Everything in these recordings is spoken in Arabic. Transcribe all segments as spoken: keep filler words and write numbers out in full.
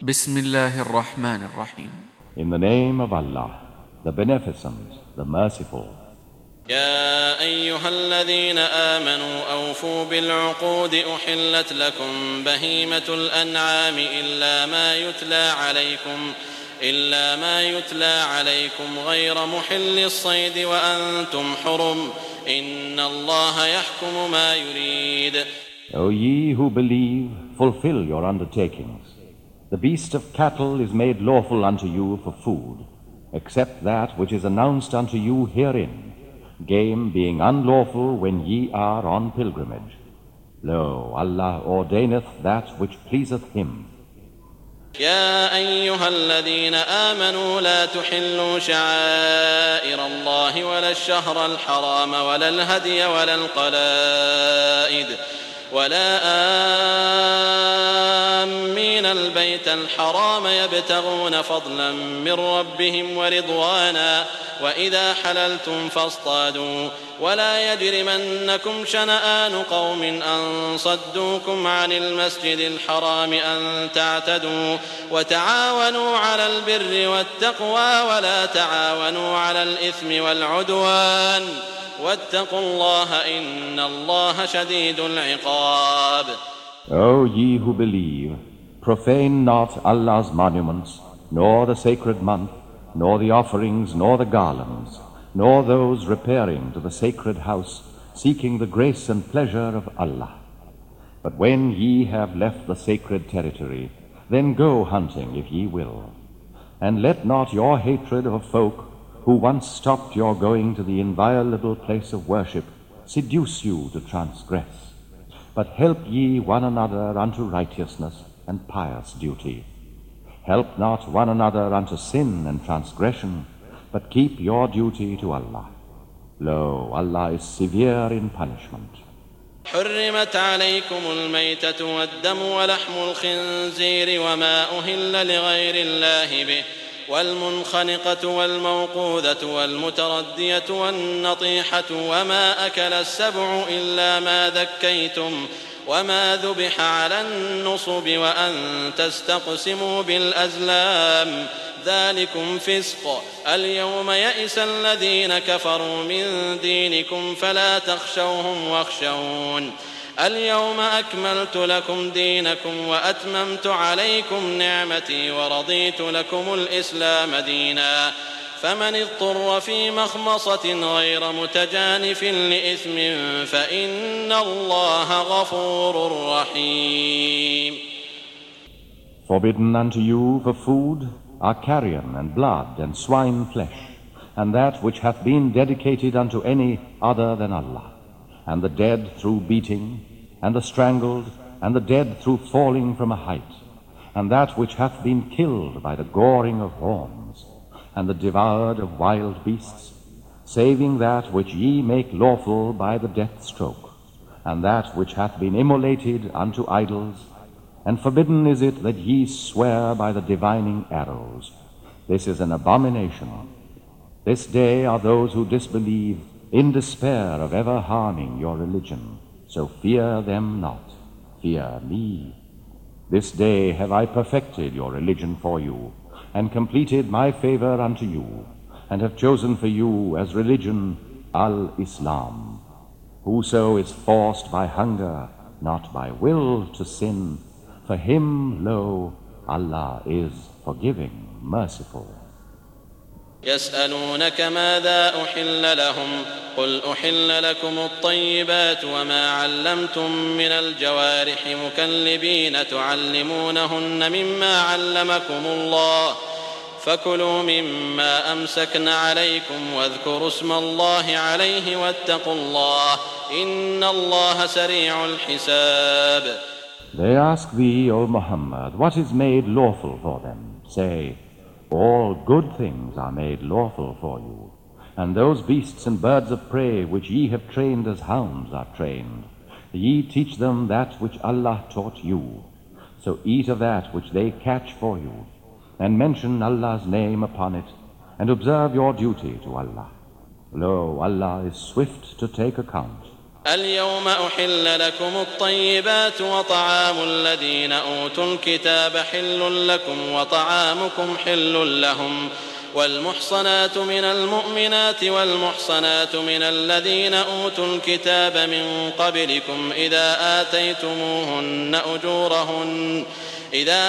بسم الله الرحمن الرحيم. In the name of Allah, the Beneficent, the Merciful. يا أيها الذين آمنوا أوفوا بالعقود أحلت لكم بهيمة الأنعام إلا ما يتلى عليكم إلا ما يتلى عليكم غير محل الصيد وأنتم حرم إن الله يحكم ما يريد. O ye who believe, fulfill your undertakings. The beast of cattle is made lawful unto you for food, except that which is announced unto you herein, game being unlawful when ye are on pilgrimage. Lo, Allah ordaineth that which pleaseth Him. يا أيها الذين آمنوا لا تحلوا شعائر الله ولا الشهر الحرام ولا الهدي ولا القلائد ولا آمين البيت الحرام يبتغون فضلا من ربهم ورضوانا وإذا حللتم فاصطادوا ولا يجرمنكم شنآن قوم أن صدوكم عن المسجد الحرام أن تعتدوا وتعاونوا على البر والتقوى ولا تعاونوا على الإثم والعدوان واتقوا الله إن الله شديد العقاب. O ye who believe, profane not Allah's monuments, nor the sacred month, nor the offerings, nor the garlands, nor those repairing to the sacred house, seeking the grace and pleasure of Allah. But when ye have left the sacred territory, then go hunting if ye will. And let not your hatred of folk who once stopped your going to the inviolable place of worship seduce you to transgress. But help ye one another unto righteousness and pious duty. Help not one another unto sin and transgression, but keep your duty to Allah. Lo, Allah is severe in punishment. حرمت عليكم الميتة والدم ولحم الخنزير وما أهل لغير الله به والمنخنقة والموقوذة والمتردية والنطيحة وما أكل السبع إلا ما ذكيتم وما ذبح على النصب وأن تستقسموا بالأزلام ذلكم فسق. اليوم يئس الذين كفروا من دينكم فلا تخشوهم واخشون اليوم أكملت لكم دينكم وأتممت عليكم نعمتي ورضيت لكم الإسلام دينا فمن اضطر في مخمصة غير متجانف لإثم فإن الله غفور رحيم. Forbidden unto you for food are carrion and blood and swine flesh, and that which hath been dedicated unto any other than Allah, and the dead through beating, and the strangled, and the dead through falling from a height, and that which hath been killed by the goring of horns, and the devoured of wild beasts, saving that which ye make lawful by the death stroke, and that which hath been immolated unto idols, and forbidden is it that ye swear by the divining arrows. This is an abomination. This day are those who disbelieve in despair of ever harming your religion. So fear them not, fear me. This day have I perfected your religion for you, and completed my favor unto you, and have chosen for you as religion Al-Islam. Whoso is forced by hunger, not by will, to sin, for him, lo, Allah is forgiving, merciful. يسألونك ماذا أحل لهم قل أحل لكم الطيبات وما علمتم من الجوارح مكلبين تعلمونهن مما علمكم الله فكلوا مما أمسكن عليكم واذكروا اسم الله عليه واتقوا الله إن الله سريع الحساب. They ask thee, O Muhammad, what is made lawful for them? Say, all good things are made lawful for you, and those beasts and birds of prey which ye have trained as hounds are trained. Ye teach them that which Allah taught you. So eat of that which they catch for you, and mention Allah's name upon it, and observe your duty to Allah. Lo, Allah is swift to take account. اليوم أحل لكم الطيبات وطعام الذين أوتوا الكتاب حل لكم وطعامكم حل لهم والمحصنات من المؤمنات والمحصنات من الذين أوتوا الكتاب من قبلكم إذا آتيتموهن أجورهن إذا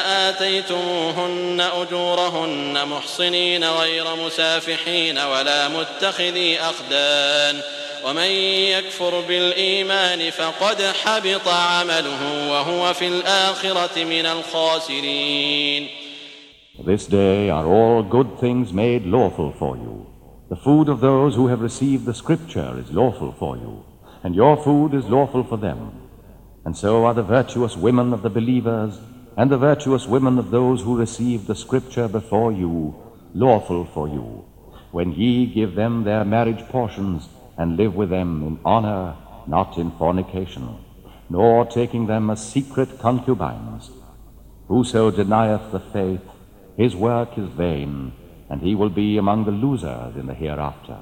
آتيتموهن أجورهن محصنين غير مسافحين ولا متخذي أخدان ومن يكفر بالإيمان فقد حبط عمله وهو في الآخرة من الخاسرين. This day are all good things made lawful for you. The food of those who have received the Scripture is lawful for you, and your food is lawful for them. And so are the virtuous women of the believers, and the virtuous women of those who received the Scripture before you, lawful for you, when ye give them their marriage portions, and live with them in honor, not in fornication, nor taking them as secret concubines. Whoso denieth the faith, his work is vain, and he will be among the losers in the hereafter.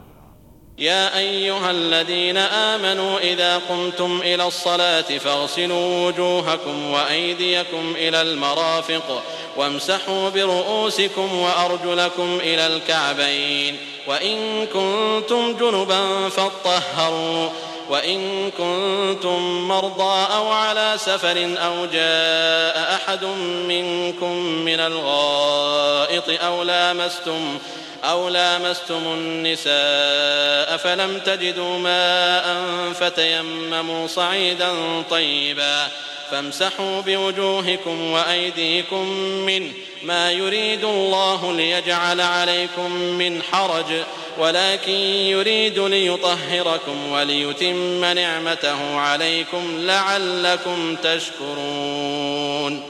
يا أيها الذين آمنوا إذا قمتم إلى الصلاة فاغسلوا وجوهكم وأيديكم إلى المرافق وامسحوا برؤوسكم وأرجلكم إلى الكعبين وإن كنتم جنبا فاطهروا وإن كنتم مرضى أو على سفر أو جاء أحد منكم من الغائط أو لامستم أو لامستم النساء فلم تجدوا ماء فتيمموا صعيدا طيبا فامسحوا بوجوهكم وأيديكم منه ما يريد الله ليجعل عليكم من حرج ولكن يريد ليطهركم وليتم نعمته عليكم لعلكم تشكرون.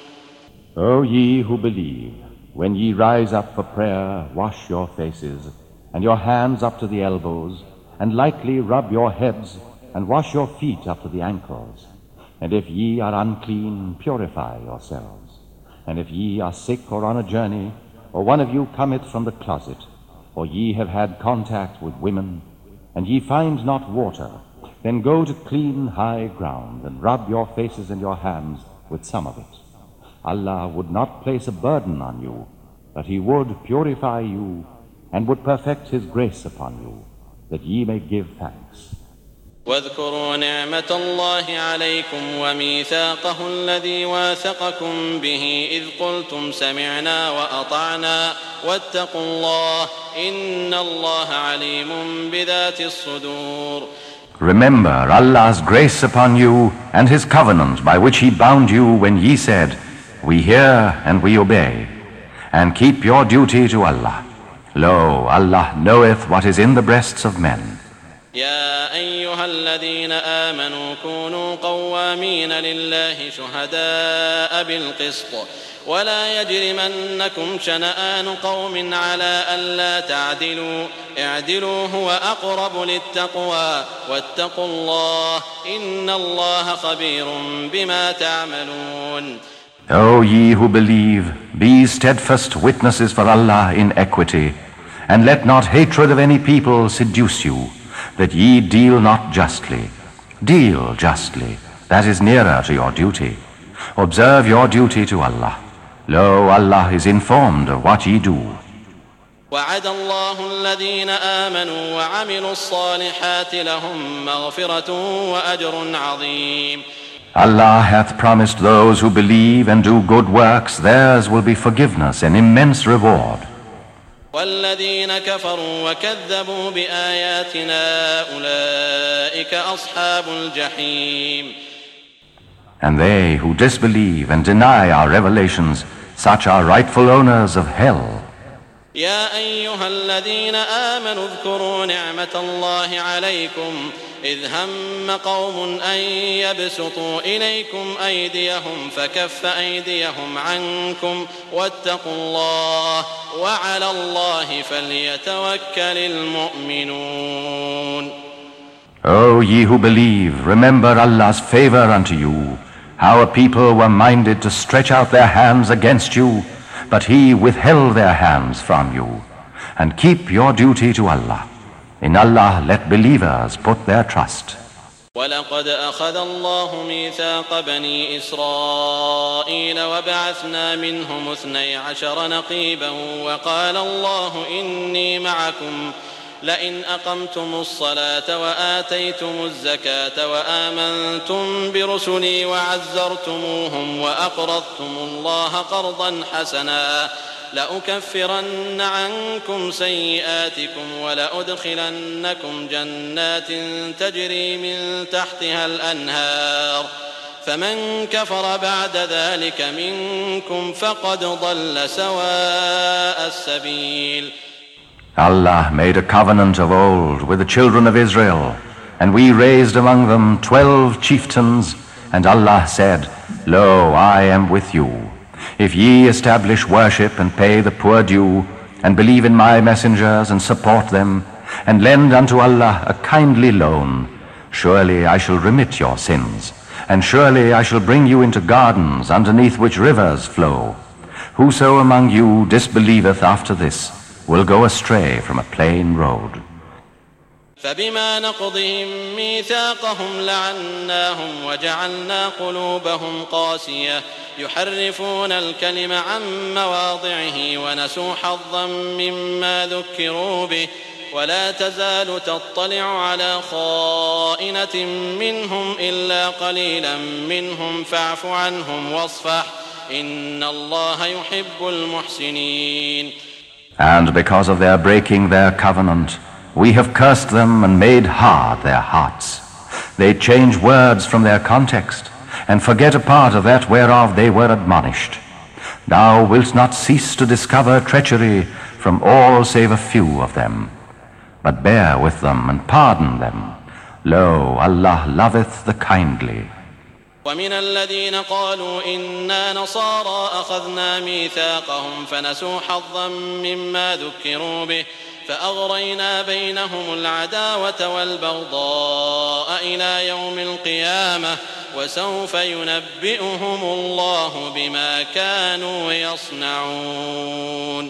O ye who believe, when ye rise up for prayer, wash your faces, and your hands up to the elbows, and lightly rub your heads, and wash your feet up to the ankles. And if ye are unclean, purify yourselves. And if ye are sick or on a journey, or one of you cometh from the closet, or ye have had contact with women, and ye find not water, then go to clean high ground, and rub your faces and your hands with some of it. Allah would not place a burden on you, but He would purify you, and would perfect His grace upon you, that ye may give thanks. واذكروا نعمة الله عليكم وميثاقه الذي واثقكم به إذ قلتم سمعنا وأطعنا واتقوا الله إن الله عليم بذات الصدور. Remember Allah's grace upon you and His covenant by which He bound you when ye said, We hear and we obey, and keep your duty to Allah. Lo, Allah knoweth what is in the breasts of men. يا أيها الذين آمنوا كونوا قوامين لله شهداء بالقسط ولا يجرمنكم شنآن قوم على ألا تعدلوا اعدلوا هو أقرب للتقوى واتقوا الله إن الله خبير بما تعملون. O ye who believe, be steadfast witnesses for Allah in equity, and let not hatred of any people seduce you, that ye deal not justly. Deal justly, that is nearer to your duty. Observe your duty to Allah. Lo, Allah is informed of what ye do. وعد الله الذين آمنوا وعملوا الصالحات لهم مغفرة وأجر عظيم. Allah hath promised those who believe and do good works, theirs will be forgiveness and immense reward. والذين كفروا وكذبوا بآياتنا أولئك أصحاب الجحيم. And they who disbelieve and deny our revelations, such are rightful owners of hell. يا أيها الذين آمنوا اذكروا نعمة الله عليكم إذ هم قوم أن يبسطوا إليكم أيديهم فكف أيديهم عنكم واتقوا الله وعلى الله فليتوكل المؤمنون. O ye who believe, remember Allah's favor unto you, how a people were minded to stretch out their hands against you, but He withheld their hands from you. And keep your duty to Allah. In Allah let believers put their trust. ولقد أخذ الله ميثاق بني إسرائيل وبعثنا منهم اثني عشر نقيبا وقال الله إني معكم لئن أقمتم الصلاة وآتيتم الزكاة وآمنتم برسلي وعزرتموهم وأقرضتم الله قرضا حسنا لأكفرن عنكم سيئاتكم ولأدخلنكم جنات تجري من تحتها الأنهار فمن كفر بعد ذلك منكم فقد ضل سواء السبيل. Allah made a covenant of old with the children of Israel, and we raised among them twelve chieftains, and Allah said, Lo, I am with you. If ye establish worship and pay the poor due, and believe in my messengers and support them, and lend unto Allah a kindly loan, surely I shall remit your sins, and surely I shall bring you into gardens underneath which rivers flow. Whoso among you disbelieveth after this will go astray from a plain road. فبما نقضهم ميثاقهم لعناهم وجعلنا قلوبهم قاسية يحرفون الكلم عن مواضعه ونسوا حظا مما ذكروا به ولا تزال تطلع على خائنة منهم إلا قليلا منهم فاعف عنهم واصفح إن الله يحب المحسنين. And because of their breaking their covenant, we have cursed them and made hard their hearts. They change words from their context, and forget a part of that whereof they were admonished. Thou wilt not cease to discover treachery from all save a few of them. But bear with them and pardon them. Lo, Allah loveth the kindly. ومن الذين قالوا إنا نصارى أخذنا ميثاقهم فنسوا حظا مما ذكروا به فأغرينا بينهم العداوة والبغضاء إلى يوم القيامة وسوف ينبئهم الله بما كانوا يصنعون.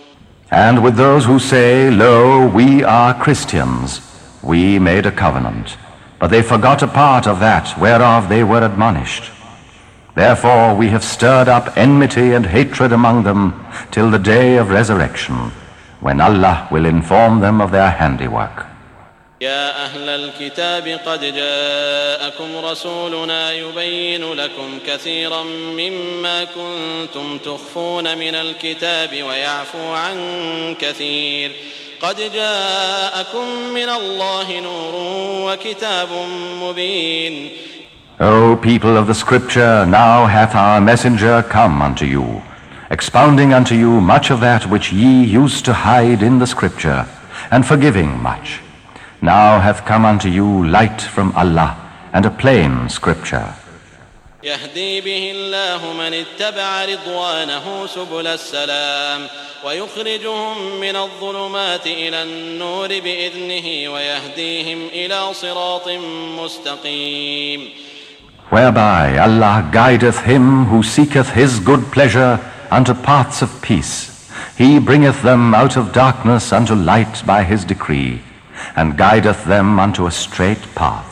And with those who say, Lo, we are Christians, we made a covenant. But they forgot a part of that whereof they were admonished. Therefore we have stirred up enmity and hatred among them till the day of resurrection, when Allah will inform them of their handiwork. يا أهل الكتاب قد جاءكم رسولنا يبين لكم كثيرا مما كنتم تخفون من الكتاب ويعفو عن كثير قد جاءكم من الله نور وكتاب مبين. O people of the Scripture, now hath our messenger come unto you, expounding unto you much of that which ye used to hide in the Scripture, and forgiving much. Now hath come unto you light from Allah, and a plain Scripture. يهدي به الله من اتبع رضوانه سبل السلام ويخرجهم من الظلمات إلى النور بإذنه ويهديهم إلى صراط مستقيم. Whereby Allah guideth him who seeketh his good pleasure unto paths of peace. He bringeth them out of darkness unto light by his decree, and guideth them unto a straight path.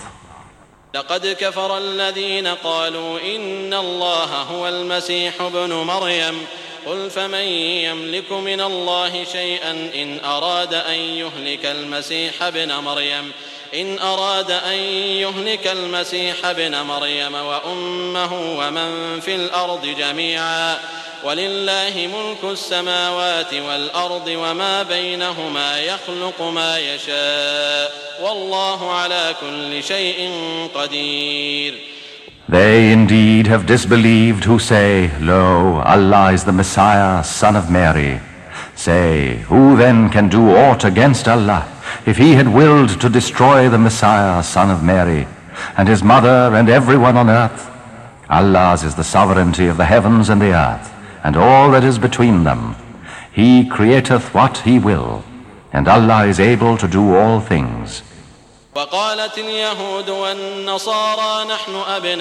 لقد كفر الذين قالوا إن الله هو المسيح ابن مريم قل فمن يملك من الله شيئا إن أراد أن يهلك المسيح ابن مريم إن أراد أن يهلك المسيح ابن مريم وأمه ومن في الأرض جميعا ولله ملك السماوات والأرض وما بينهما يخلق ما يشاء والله على كل شيء قدير. They indeed have disbelieved who say, Lo, Allah is the Messiah, son of Mary. Say, who then can do aught against Allah, if he had willed to destroy the Messiah, son of Mary, and his mother and everyone on earth? Allah's is the sovereignty of the heavens and the earth, and all that is between them. He createth what he will, and Allah is able to do all things. وقالت اليهود والنصارى نحن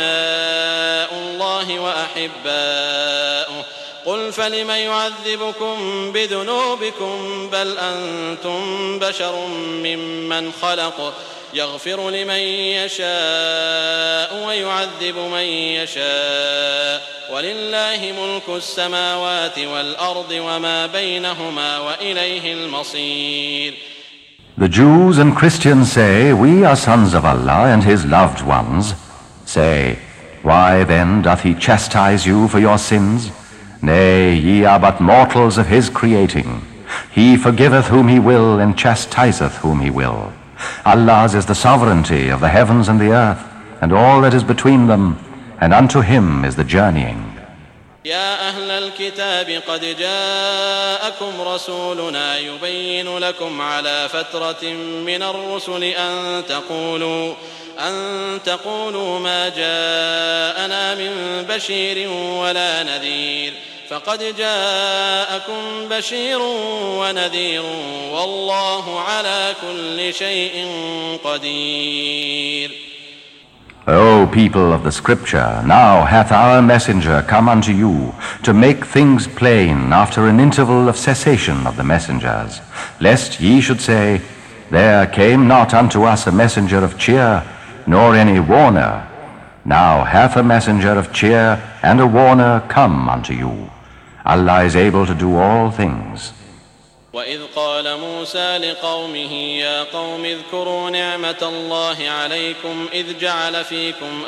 أبناء الله وأحباؤه قل فلم يعذبكم بذنوبكم بل أنتم بشر ممن خلق يغفر لمن يشاء ويعذب من يشاء ولله ملك السماوات والأرض وما بينهما وإليه المصير. The Jews and Christians say, we are sons of Allah and His loved ones. Say, why then doth He chastise you for your sins? Nay, ye are but mortals of His creating. He forgiveth whom He will and chastiseth whom He will. Allah's is the sovereignty of the heavens and the earth, and all that is between them, and unto Him is the journeying. يا أهل الكتاب قد جاءكم رسولنا يبين لكم على فترة من الرسل أن تقولوا أن تقولوا ما جاءنا من بشير ولا نذير فقد جاءكم بشير ونذير والله على كل شيء قدير. O people of the Scripture, now hath our messenger come unto you to make things plain after an interval of cessation of the messengers, lest ye should say, there came not unto us a messenger of cheer, nor any warner. Now hath a messenger of cheer and a warner come unto you. Allah is able to do all things. وإذ قال موسى لقومه يا قوم اذكروا نعمة الله عليكم إذ جعل فيكم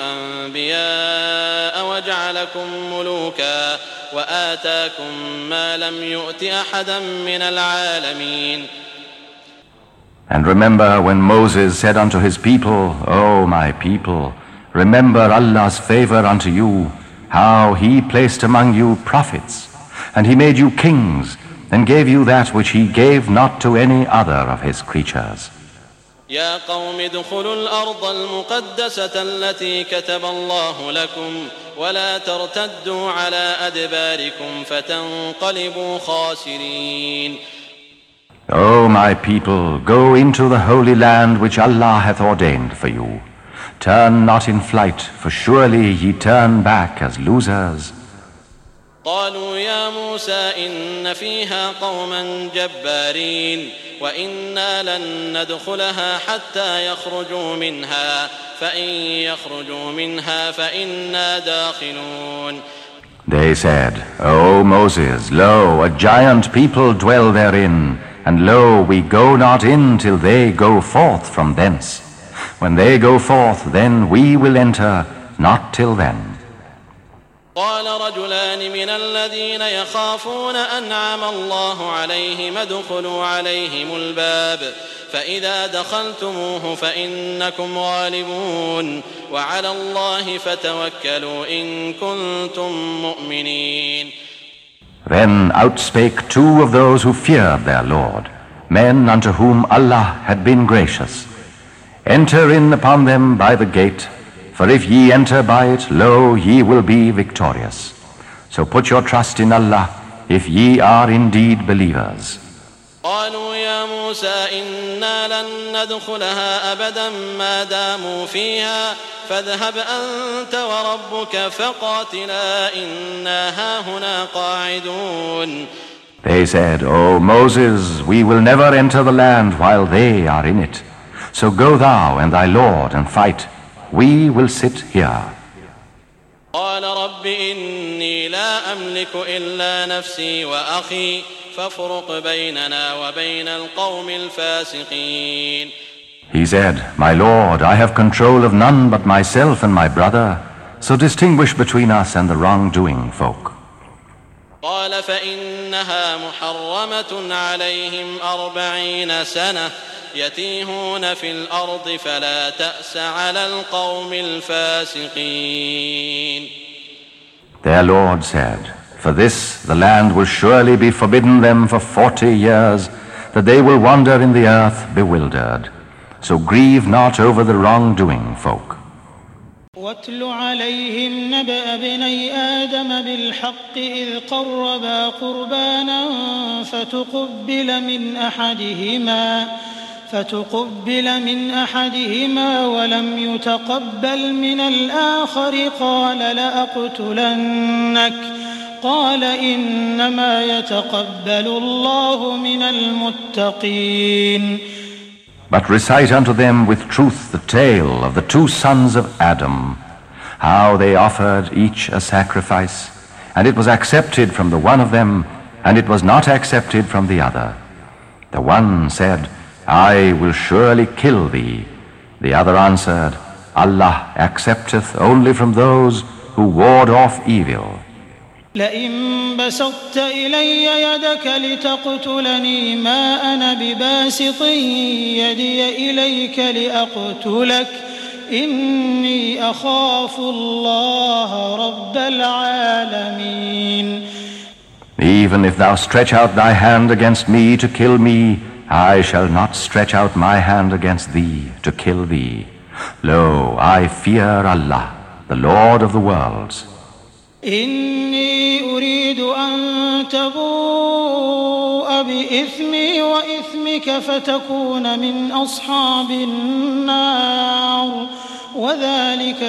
أنبياء وجعلكم ملوكا وآتاكم ما لم يؤت أحدا من العالمين. And remember when Moses said unto his people, O my people, remember Allah's favor unto you, how He placed among you prophets, and He made you kings, and gave you that which He gave not to any other of His creatures. يا قوم ادخلوا الأرض المقدسة التي كتب الله لكم ولا ترتدوا على أدباركم فتنقلبوا خاسرين. O my people, go into the holy land which Allah hath ordained for you. Turn not in flight, for surely ye turn back as losers. قالوا يا موسى إن فيها قوما جبارين وإنا لن ندخلها حتى يخرجوا منها فإن يخرجوا منها فإنا داخلون. They said, O Moses, lo, a giant people dwell therein, and lo, we go not in till they go forth from thence. When they go forth, then we will enter, not till then. قال رجلان من الذين يخافون أنعم الله عليهم ادخلوا عليهم الباب فإذا دخلتموه فإنكم غالبون وعلى الله فتوكلوا إن كنتم مؤمنين. Then outspake two of those who feared their Lord, men unto whom Allah had been gracious. Enter in upon them by the gate, for if ye enter by it, lo, ye will be victorious. So put your trust in Allah, if ye are indeed believers. قالوا يا موسى إنا لن ندخلها أبدا ما داموا فيها فاذهب أنت وربك فقاتلا إنا هاهنا قاعدون. They said, O Moses, we will never enter the land while they are in it. So go thou and thy Lord and fight. We will sit here. قال رب إني لا أملك إلا نفسي وأخي فافرق بيننا وبين القوم الفاسقين. He said, My Lord, I have control of none but myself and my brother, so distinguish between us and the wrongdoing folk. قال فإنها محرمة عليهم أربعين سنة يتيهون في الأرض فلا تأس على القوم الفاسقين. Their Lord said, For this the land will surely be forbidden them for forty years, that they will wander in the earth bewildered. So grieve not over the wrongdoing folk. واتل عليهم نبأ ابني آدم بالحق إذ قربا قربانا فتقبل من أحدهما فتقبل من أحدهما ولم يتقبل من الآخر قال لأقتلنك قال إنما يتقبل الله من المتقين. But recite unto them with truth the tale of the two sons of Adam, how they offered each a sacrifice, and it was accepted from the one of them, and it was not accepted from the other. The one said, I will surely kill thee. The other answered, Allah accepteth only from those who ward off evil. لئن بسطت إلي يدك لتقتلني ما أنا بباسط يدي إليك لأقتلك إني أخاف الله رب العالمين. Even if thou stretch out thy hand against me to kill me, I shall not stretch out my hand against thee to kill thee. Lo, I fear Allah, the Lord of the worlds. إني أريد أن تبوء بإثمي وإثمك فتكون من أصحاب النار وذلك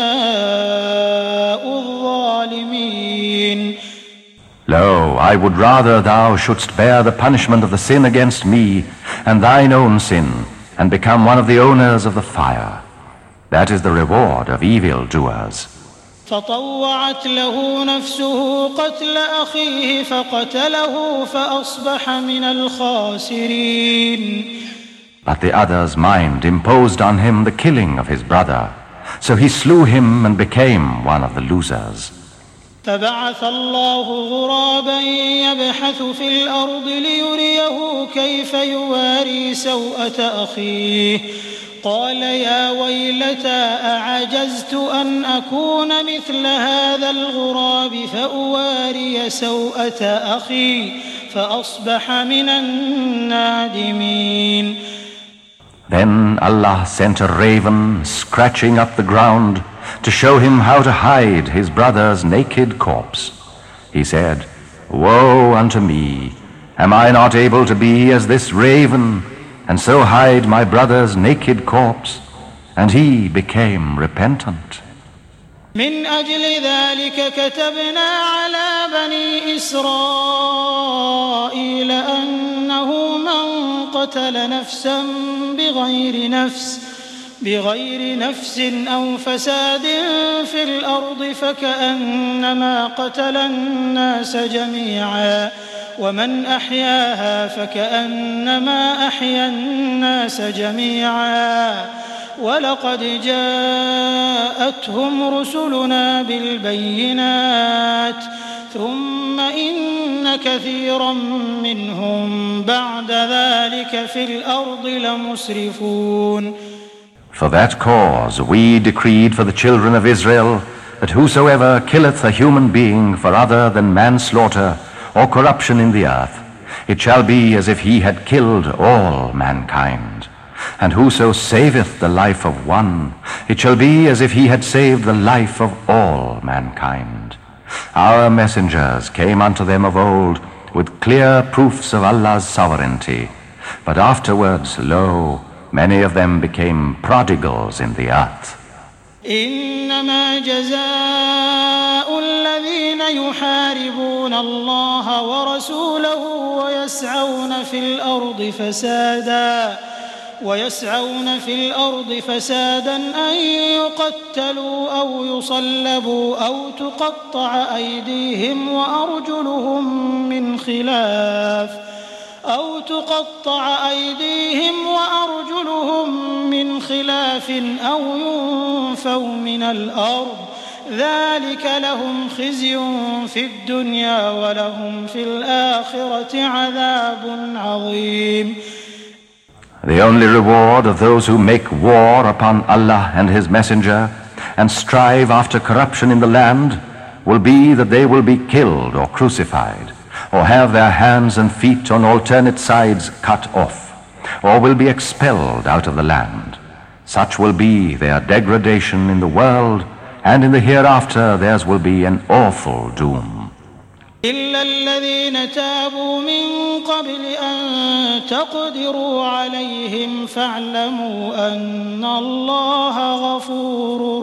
جزاء الظالمين. Lo, I would rather thou shouldst bear the punishment of the sin against me and thine own sin, and become one of the owners of the fire. That is the reward of evildoers. فطوعت له نفسه قتل أخيه فقتله فأصبح من الخاسرين. But the other's mind imposed on him the killing of his brother, so he slew him and became one of the losers. فبعث الله غرابا يبحث في الأرض ليريه كيف يواري سوءة أخيه قال يا ويلتى أعجزت أن أكون مثل هذا الغراب فأواري سوءة أخي فأصبح من النادمين. Then Allah sent a raven scratching up the ground to show him how to hide his brother's naked corpse. He said, Woe unto me! Am I not able to be as this raven, and so hide my brother's naked corpse? And he became repentant. من أجل ذلك كتبنا على بني إسرائيل أنه من قتل نفسا بغير نفس بغير نفس أو فساد في الأرض فكأنما قتل الناس جميعا ومن أحياها فكأنما أحيا الناس جميعا ولقد جاءتهم رسلنا بالبينات ثم إن كثيرا منهم بعد ذلك في الأرض لمسرفون. For that cause we decreed for the children of Israel that whosoever killeth a human being for other than manslaughter or corruption in the earth, it shall be as if he had killed all mankind. And whoso saveth the life of one, it shall be as if he had saved the life of all mankind. Our messengers came unto them of old with clear proofs of Allah's sovereignty, but afterwards, lo, many of them became prodigals in the earth. إنما جزاء الذين يحاربون الله ورسوله ويسعون في الأرض فسادا ويسعون في الأرض فسادا أن يقتلوا أو يصلبوا أو تقطع أيديهم وأرجلهم من خلاف أو تقطع أيديهم وأرجلهم من خلاف أو ينفوا من الأرض ذلك لهم خزي في الدنيا ولهم في الآخرة عذاب عظيم. The only reward of those who make war upon Allah and His Messenger and strive after corruption in the land will be that they will be killed or crucified, or have their hands and feet on alternate sides cut off, or will be expelled out of the land. Such will be their degradation in the world, and in the hereafter theirs will be an awful doom. إلا الذين تابوا من قبل أن تقدروا عليهم فاعلموا أن الله غفور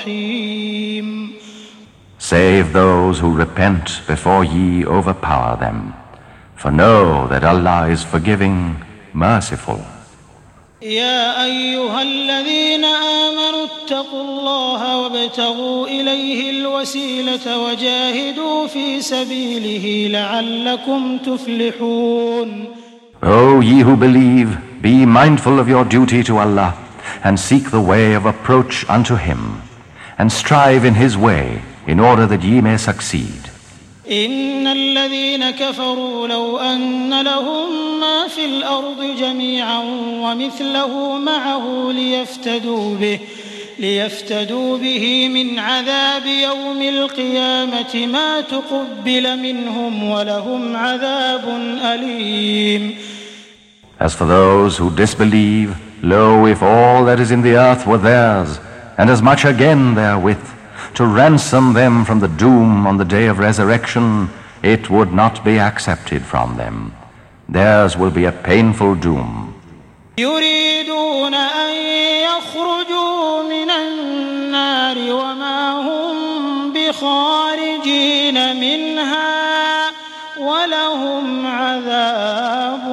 رحيم. Save those who repent before ye overpower them. For know that Allah is forgiving, merciful. يا أيها الذين آمنوا اتقوا الله وابتغوا إليه الوسيلة وجاهدوا في سبيله لعلكم تفلحون. O ye who believe, be mindful of your duty to Allah, and seek the way of approach unto Him, and strive in His way, in order that ye may succeed. إن الذين كفروا لو أن لهم ما في الأرض جميعا ومثله معه ليفتدوا به ليفتدوا به من عذاب يوم القيامة ما تقبل منهم ولهم عذاب أليم. As for those who disbelieve, lo, if all that is in the earth were theirs, and as much again therewith, to ransom them from the doom on the day of resurrection, it would not be accepted from them. Theirs will be a painful doom. يريدون أن يخرجوا من النار وما هم بخارجين منها ولهم عذاب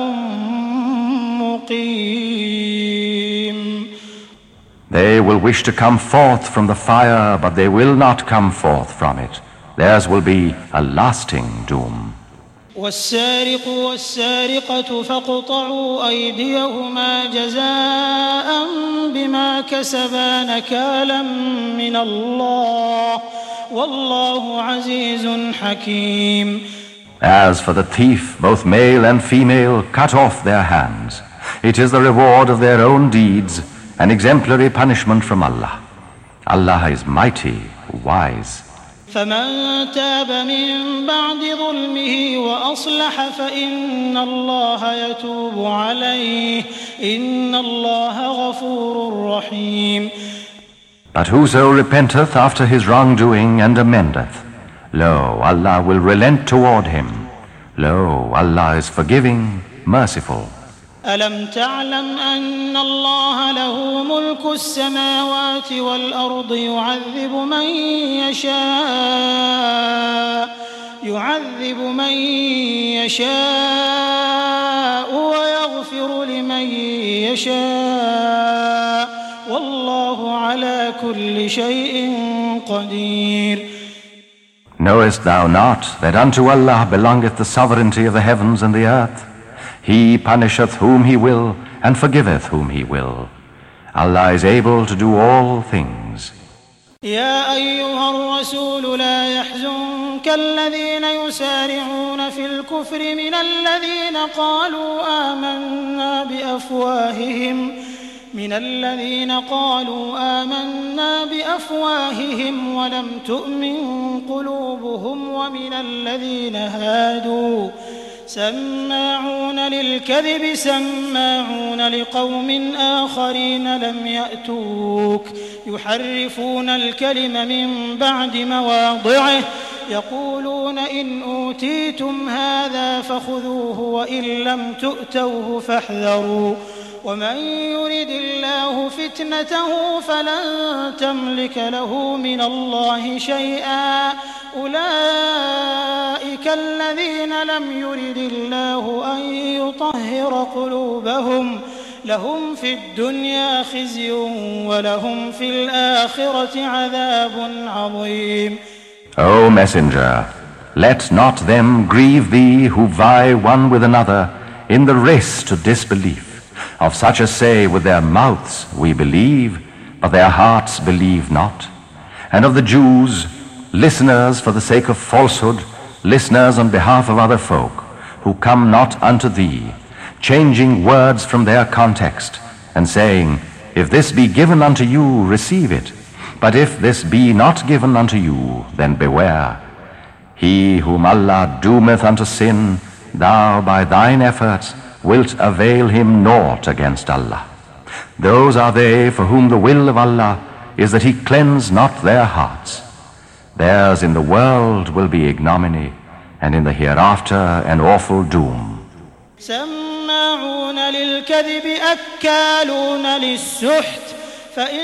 مقيم. They will wish to come forth from the fire, but they will not come forth from it. Theirs will be a lasting doom. والسارق والسارقة فاقطعوا أيديهما جزاء بما كسبا نكالا من الله والله عزيز حكيم. As for the thief, both male and female, cut off their hands. It is the reward of their own deeds, an exemplary punishment from Allah. Allah is mighty, wise. فمن تاب من بعد ظلمه وأصلح فإن الله يتوب عليه إن الله غفور رحيم. But whoso repenteth after his wrongdoing and amendeth, lo, Allah will relent toward him. Lo, Allah is forgiving, merciful. ألم تعلم أن الله له ملك السماوات والأرض يعذب من يشاء يعذب من يشاء ويغفر لمن يشاء والله على كل شيء قدير. Knowest thou not that unto Allah belongeth the sovereignty of the heavens and the earth? He punisheth whom He will, and forgiveth whom He will. Allah is able to do all things. يا أيها الرسول لا يحزنك الذين يسارعون في الكفر من الذين قالوا آمنا بأفواههم من الذين قالوا آمنا بأفواههم ولم تؤمن قلوبهم ومن الذين هادوا سماعون للكذب سماعون لقوم آخرين لم يأتوك يحرفون الكلم من بعد مواضعه يقولون إن أوتيتم هذا فخذوه وإن لم تؤتوه فاحذروا ومن يرد الله فتنته فلن تملك له من الله شيئا أولئك الذين لم يرد الله أن يطهر قلوبهم لهم في الدنيا خزي ولهم في الآخرة عذاب عظيم. O Messenger, let not them grieve thee who vie one with another in the race to disbelief. Of such as say with their mouths, we believe, but their hearts believe not. And of the Jews, listeners for the sake of falsehood, listeners on behalf of other folk, who come not unto thee, changing words from their context, and saying, if this be given unto you, receive it. But if this be not given unto you, then beware. He whom Allah doometh unto sin, thou by thine efforts wilt avail him naught against Allah. Those are they for whom the will of Allah is that He cleanse not their hearts. Theirs in the world will be ignominy, and in the hereafter an awful doom. سماعون للكذب أكالون للسحت فإن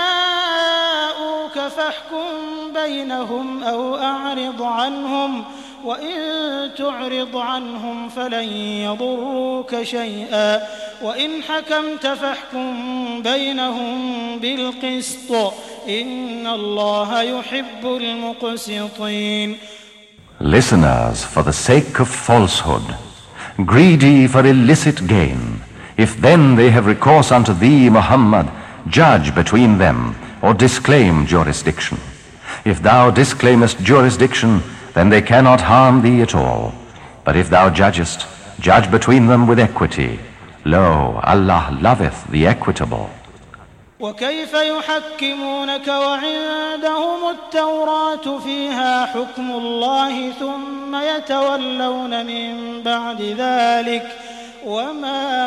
جاءوك فاحكم بينهم أو أعرض عنهم وإن تعرض عنهم فلن يضروك شيئا وإن حكمت فاحكم بينهم بالقسط إن الله يحب المقسطين. Listeners, for the sake of falsehood, greedy for illicit gain, if then they have recourse unto thee, Muhammad, judge between them, or disclaim jurisdiction. If thou disclaimest jurisdiction, then they cannot harm thee at all. But if thou judgest, judge between them with equity. Lo, Allah loveth the equitable. وكيف يحكمونك وعندهم التوراة فيها حكم الله ثم يتولون من بعد ذلك وما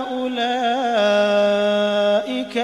أولئك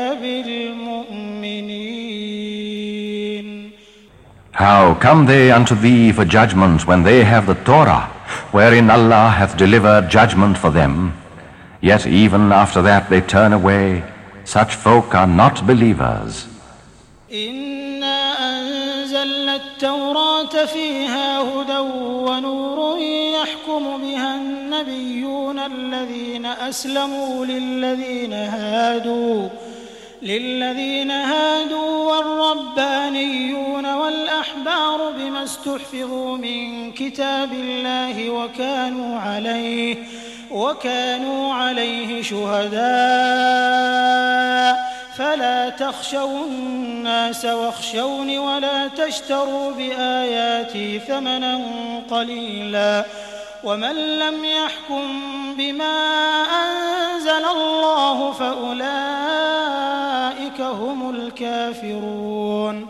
بالمؤمنين. How come they unto thee for judgment when they have the Torah, wherein Allah hath delivered judgment for them? Yet even after that they turn away. Such folk are not believers. إنا أنزلنا التوراة فيها هدى ونور يحكم بها النبيون الذين أسلموا للذين هادوا للذين هادوا والربانيون والأحبار بما استحفظوا من كتاب الله وكانوا عليه وكانوا عليه شهداء فلا تخشوا الناس واخشوني ولا تشتروا بآياتي ثمنا قليلا ومن لم يحكم بما أنزل الله فأولئك هم الكافرون.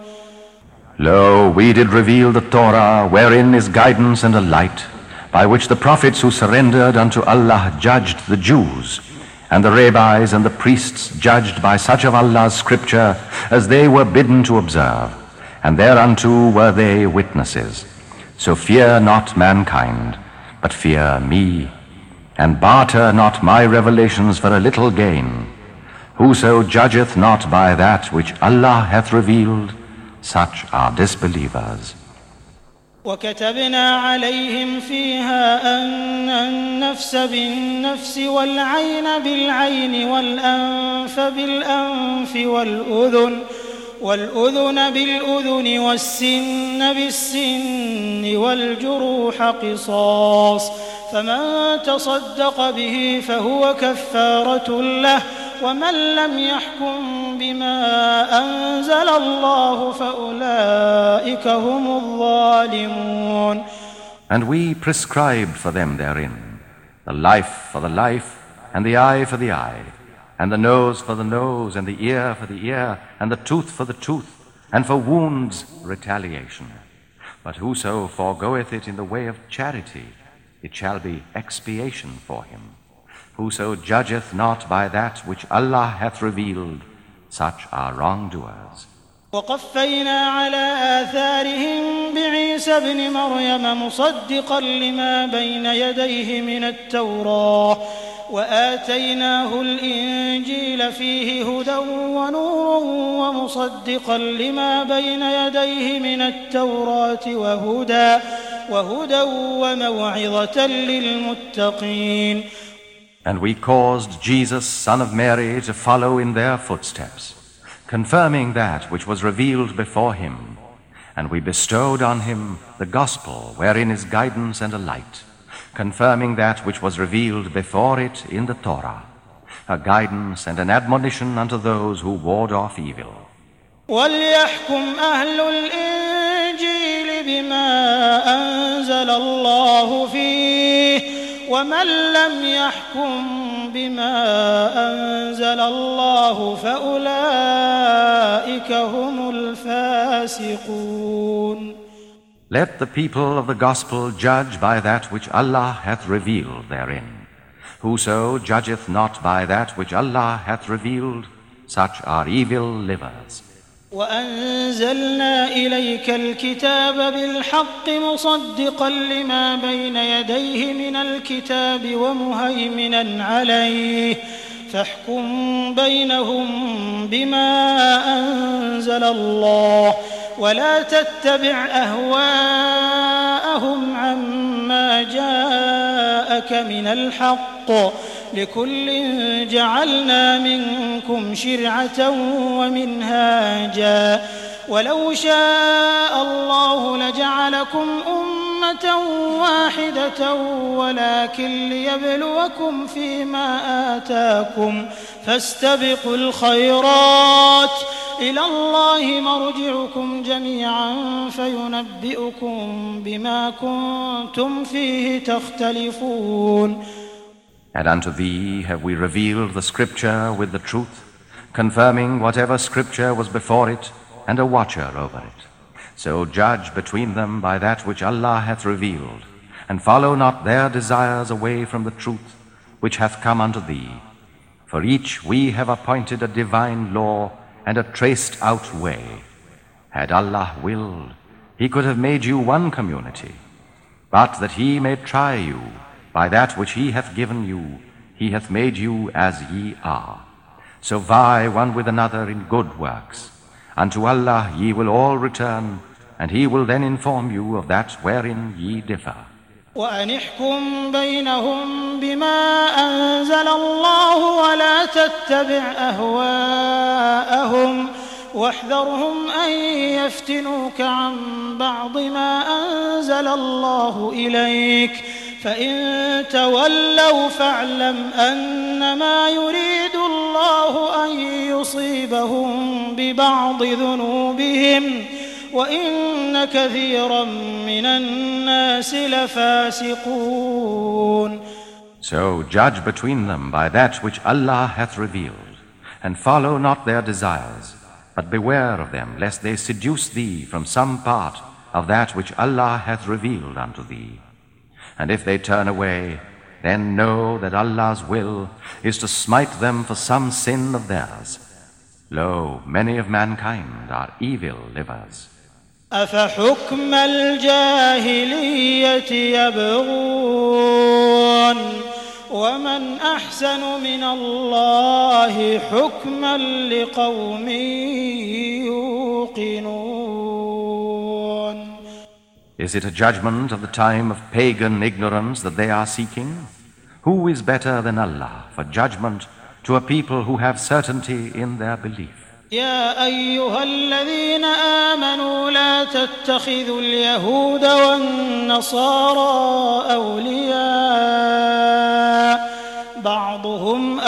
Lo, we did reveal the Torah, wherein is guidance and a light, by which the prophets who surrendered unto Allah judged the Jews, and the rabbis and the priests judged by such of Allah's scripture as they were bidden to observe, and thereunto were they witnesses. So fear not mankind, but fear me, and barter not my revelations for a little gain. Whoso judgeth not by that which Allah hath revealed, such are disbelievers. وكتبنا عليهم فيها أن النفس بالنفس والعين بالعين والأنف بالأنف والأذن والأذن بالأذن والسن بالسن والجروح قصاص فمن تصدق به فهو كفارة له ومن لم يحكم بما أنزل الله فأولئك هم الظالمون. And we prescribed for them therein the life for the life, and the eye for the eye, and the nose for the nose, and the ear for the ear, and the tooth for the tooth, and for wounds retaliation. But whoso foregoeth it in the way of charity, it shall be expiation for him. Whoso judgeth not by that which Allah hath revealed, such are wrongdoers. وقفينا على آثارهم بعيسى ابن مريم مصدقا لما بين يديه من التوراة وآتيناه الإنجيل فيه هدى ونور ومصدقا لما بين يديه من التوراة وهدى وهدى وموعظة للمتقين. And we caused Jesus, son of Mary, to follow in their footsteps, confirming that which was revealed before him. And we bestowed on him the gospel, wherein is guidance and a light, confirming that which was revealed before it in the Torah, a guidance and an admonition unto those who ward off evil. وَلْيَحْكُمْ أَهْلُ الْإِنجِيلِ بِمَا أَنزَلَ اللَّهُ فِيهِ ومن لم يحكم بما أنزل الله فأولئك هم الفاسقون. Let the people of the gospel judge by that which Allah hath revealed therein. Whoso judgeth not by that which Allah hath revealed, such are evil livers. وأنزلنا إليك الكتاب بالحق مصدقا لما بين يديه من الكتاب ومهيمنا عليه فاحكم بينهم بما أنزل الله ولا تتبع أهواءهم عما جاءك من الحق لكل جعلنا منكم شرعة ومنهاجا ولو شاء الله لجعلكم أمة واحدة ولكن ليبلوكم فيما آتاكم فاستبقوا الخيرات إلى الله مرجعكم جميعا فينبئكم بما كنتم فيه تختلفون. And unto thee have we revealed the scripture with the truth, confirming whatever scripture was before it, and a watcher over it. So judge between them by that which Allah hath revealed, and follow not their desires away from the truth which hath come unto thee. For each we have appointed a divine law and a traced out way. Had Allah willed, He could have made you one community. But that He may try you, by that which He hath given you, He hath made you as ye are. So vie one with another in good works. Unto Allah ye will all return, and He will then inform you of that wherein ye differ. وأن احكم بينهم بما أنزل الله ولا تتبع أهواءهم واحذرهم أن يفتنوك عن بعض ما أنزل الله إليك فإن تولوا فاعلم أنما يريد الله أن يصيبهم ببعض ذنوبهم وإن كثيرا من الناس لفاسقون. So judge between them by that which Allah hath revealed, and follow not their desires, but beware of them, lest they seduce thee from some part of that which Allah hath revealed unto thee. And if they turn away, then know that Allah's will is to smite them for some sin of theirs. Lo, many of mankind are evil livers. أفحكم الجاهلية يبغون ومن أحسن من الله حكما لقوم يوقنون. Is it a judgment of the time of pagan ignorance that they are seeking? Who is better than Allah for judgment to a people who have certainty in their belief? يا أيها الذين آمنوا لا تتخذوا اليهود والنصارى أولياء بعضهم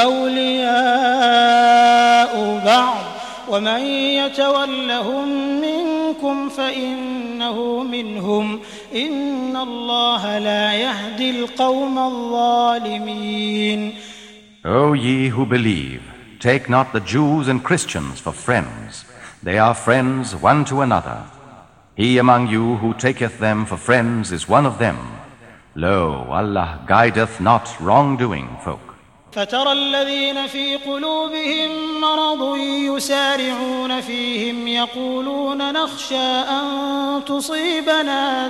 أولياء بعض ومن يتولهم منكم فإنه منهم إن الله لا يهدي القوم الظالمين. O ye who believe, take not the Jews and Christians for friends. They are friends one to another. He among you who taketh them for friends is one of them. Lo, Allah guideth not wrongdoing folk. فترى الذين في قلوبهم مرض يسارعون فيهم يقولون نخشى أن تصيبنا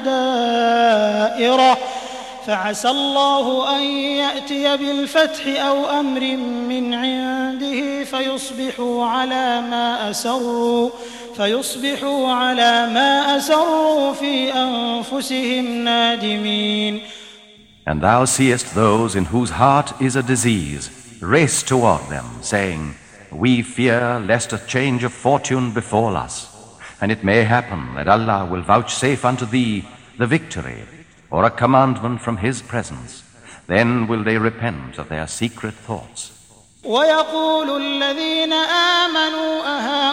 دائرة فعسى الله أن يأتي بالفتح أو أمر من عنده فيصبحوا على ما أسروا فيصبحوا على ما أسروا في أنفسهم نادمين. And thou seest those in whose heart is a disease race toward them, saying, We fear lest a change of fortune befall us, and it may happen that Allah will vouchsafe unto thee the victory, or a commandment from His presence. Then will they repent of their secret thoughts. ويقول الذين آمنوا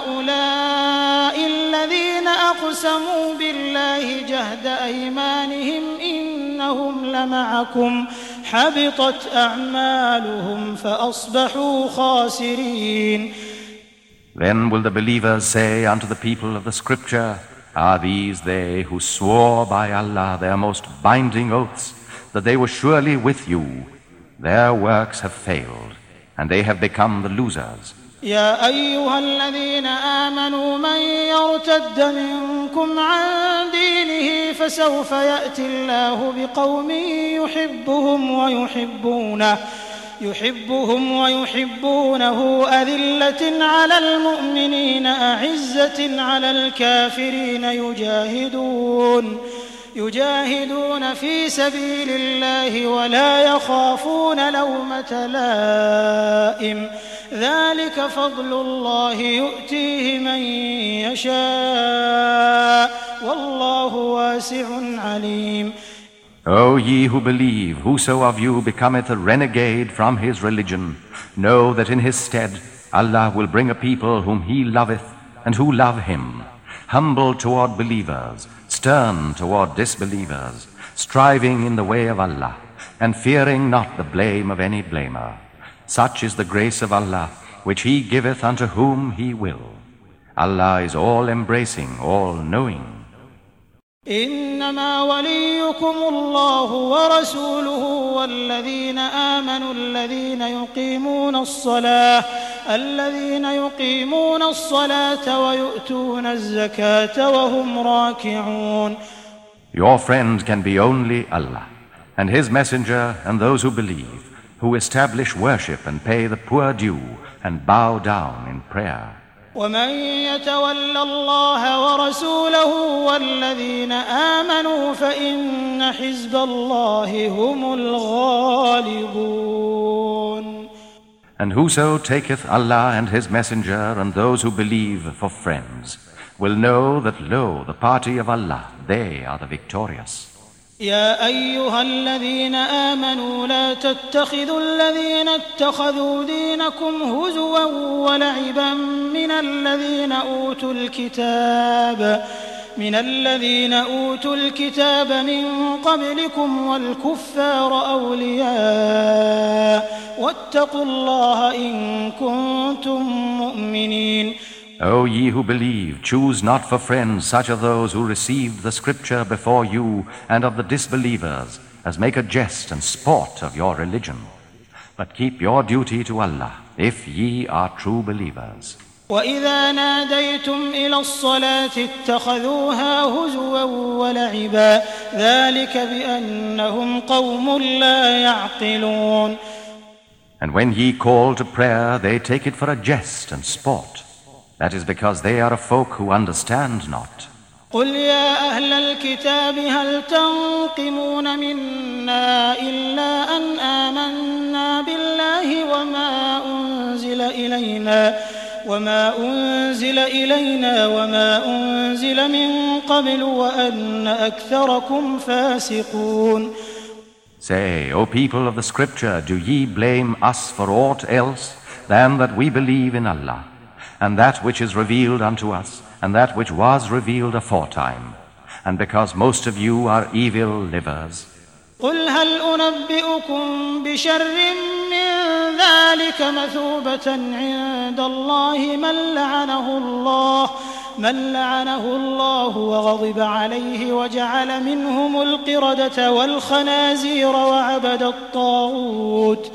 أهؤلاء الذين أقسموا بالله جهد أيمانهم إنهم لمعكم حبطت أعمالهم فأصبحوا خاسرين. Then will the believers say unto the people of the scripture, Are these they who swore by Allah their most binding oaths, that they were surely with you? Their works have failed, and they have become the losers. يا أيها الذين آمنوا من يرتد منكم عن دينه فسوف يأتي الله بقوم يحبهم ويحبونه يحبهم ويحبونه أذلة على المؤمنين أعزة على الكافرين يجاهدون يجاهدون في سبيل الله ولا يخافون لومة لائم ذلك فضل الله يؤتيه من يشاء والله واسع عليم. O ye who believe, whoso of you becometh a renegade from his religion, know that in his stead Allah will bring a people whom he loveth and who love him, humble toward believers, stern toward disbelievers, striving in the way of Allah, and fearing not the blame of any blamer. Such is the grace of Allah, which he giveth unto whom he will. Allah is all-embracing, all-knowing. إنما وليكم الله ورسوله والذين آمنوا الذين يقيمون الصلاة الذين يقيمون الصلاة ويؤتون الزكاة وهم راكعون. Your friend can be only Allah, and His Messenger and those who believe, who establish worship and pay the poor due and bow down in prayer. ومن يتول الله ورسوله والذين آمنوا فإن حزب الله هم الغالبون. And whoso taketh Allah and His Messenger and those who believe for friends will know that, lo, the party of Allah, they are the victorious. يا أيها الذين آمنوا لا تتخذوا الذين اتخذوا دينكم هزوا ولعبا من الذين أوتوا الكتاب من الذين أوتوا الكتاب من قبلكم والكفار أولياء واتقوا الله إن كنتم مؤمنين. O ye who believe, choose not for friends such of those who received the scripture before you and of the disbelievers, as make a jest and sport of your religion. But keep your duty to Allah, if ye are true believers. وَإِذَا نَادَيْتُمْ إِلَى الصَّلَاةِ اتَّخَذُوهَا هُزُوًا وَلَعِبًا ذَلِكَ بِأَنَّهُمْ قَوْمٌ لَا يَعْقِلُونَ. And when ye call to prayer, they take it for a jest and sport. That is because they are a folk who understand not. قل يا أهل الكتاب هل تنقمون منا إلا أن آمنا بالله وما أنزل إلينا وما أنزل إلينا وما أنزل من قبل وأن أكثركم فاسقون. Say, O people of the scripture, do ye blame us for aught else than that we believe in Allah, and that which is revealed unto us, and that which was revealed aforetime, and because most of you are evil livers? قل هل أنبئكم بشر من ذلك مثوبة عند الله من لعنه الله من لعنه الله وغضب عليه وجعل منهم القردة والخنازير وعبد الطاغوت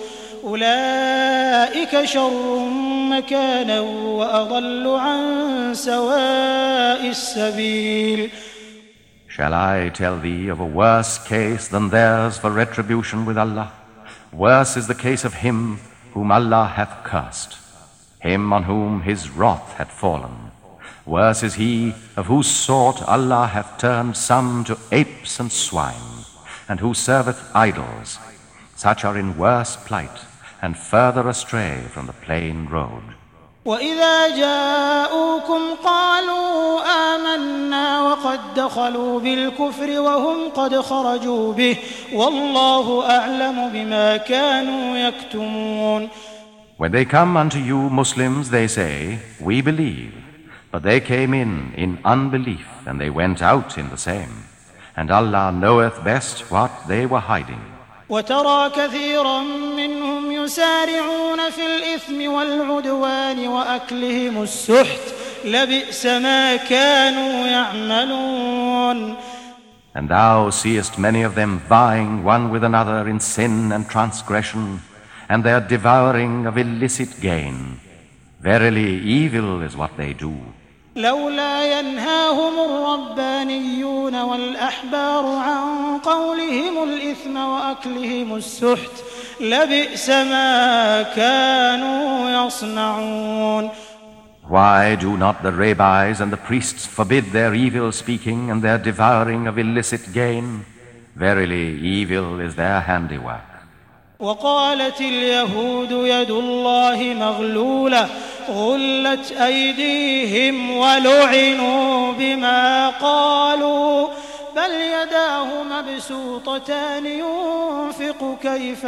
أولئك شر مكانا وأضل عن سواء السبيل. Shall I tell thee of a worse case than theirs for retribution with Allah? Worse is the case of him whom Allah hath cursed, him on whom his wrath hath fallen. Worse is he of whose sort Allah hath turned some to apes and swine, and who serveth idols. Such are in worse plight and further astray from the plain road. وَإِذَا جَاءُوكُمْ قَالُوا آمَنَّا وَقَدْ دَخَلُوا بِالْكُفْرِ وَهُمْ قَدْ خَرَجُوا بِهِ وَاللَّهُ أَعْلَمُ بِمَا كَانُوا يَكْتُمُونَ. When they come unto you Muslims, they say, we believe. But they came in in unbelief, and they went out in the same. And Allah knoweth best what they were hiding. وترى كثيرا منهم يسارعون في الإثم والعدوان وأكلهم السحت لبئس ما كانوا يعملون. And thou seest many of them vying one with another in sin and transgression, and their devouring of illicit gain. Verily, evil is what they do. لولا ينهاهم الربانيون والأحبار عن قولهم الإثم وأكلهم السحت لبئس ما كانوا يصنعون. Why do not the rabbis and the priests forbid their evil speaking and their devouring of illicit gain? Verily, evil is their handiwork. وقالت اليهود يد الله مغلولة غلت أيديهم ولعنوا بما قالوا بل يداه مبسوطتان ينفق كيف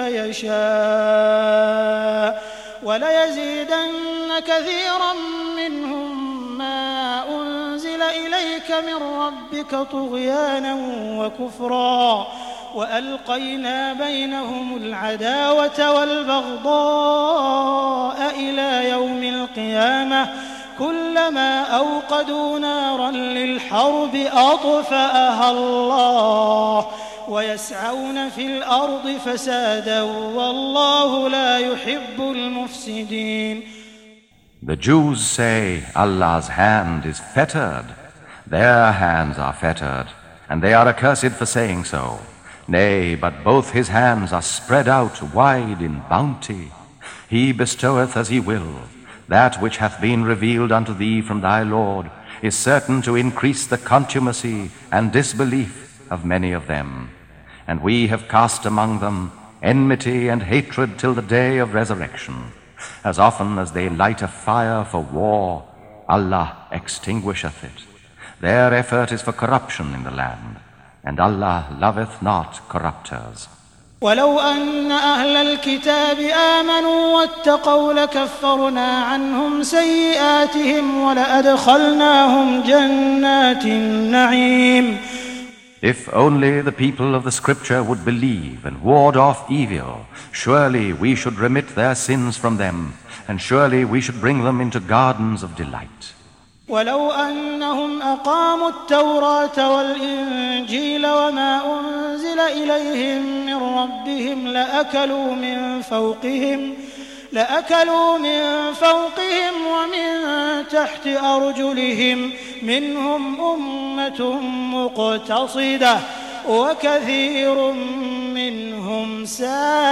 يشاء وليزيدن كثيرا منهم ما أنزل إليك من ربك طغيانا وكفرا وألقينا بينهم العداوة والبغضاء إلى يوم القيامة كلما أوقدوا نارا للحرب أطفأها الله ويسعون في الأرض فسادا والله لا يحب المفسدين. The Jews say Allah's hand is fettered. Their hands are fettered, and they are accursed for saying so. Nay, but both his hands are spread out wide in bounty. He bestoweth as he will. That which hath been revealed unto thee from thy Lord is certain to increase the contumacy and disbelief of many of them. And we have cast among them enmity and hatred till the day of resurrection. As often as they light a fire for war, Allah extinguisheth it. Their effort is for corruption in the land, and Allah loveth not corrupters. ولو أن أهل الكتاب آمنوا واتقوا لكفرنا عنهم سيئاتهم ولأدخلناهم جنات النعيم. If only the people of the scripture would believe and ward off evil, surely we should remit their sins from them, and surely we should bring them into gardens of delight. ولو أنهم أقاموا التوراة والإنجيل وما أنزل إليهم من ربهم لأكلوا من فوقهم لأكلوا من فوقهم ومن تحت أرجلهم منهم أمة مقتصدة وكثير منهم ساء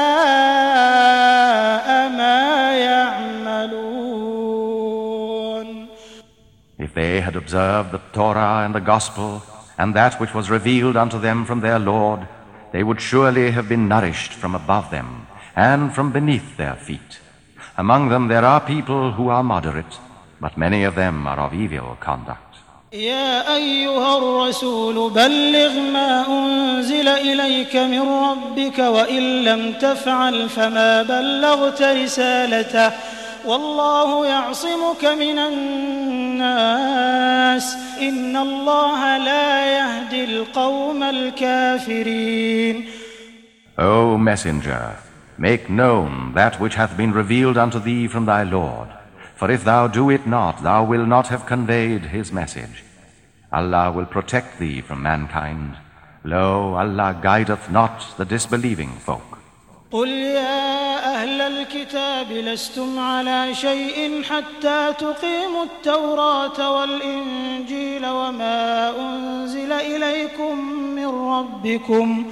ما يعملون. If they had observed the Torah and the Gospel and that which was revealed unto them from their Lord, they would surely have been nourished from above them and from beneath their feet. Among them there are people who are moderate, but many of them are of evil conduct. يا أيها الرسول بلغ ما أنزل إليك من ربك وإن لم تفعل فما بلغت رسالته والله يعصمك من الناس إن الله لا يهدي القوم الكافرين. O Messenger, make known that which hath been revealed unto thee from thy Lord. For if thou do it not, thou wilt not have conveyed his message. Allah will protect thee from mankind. Lo, Allah guideth not the disbelieving folk. قل يا أهل الكتاب لستم على شيء حتى تقيموا التوراة والإنجيل وما أنزل إليكم من ربكم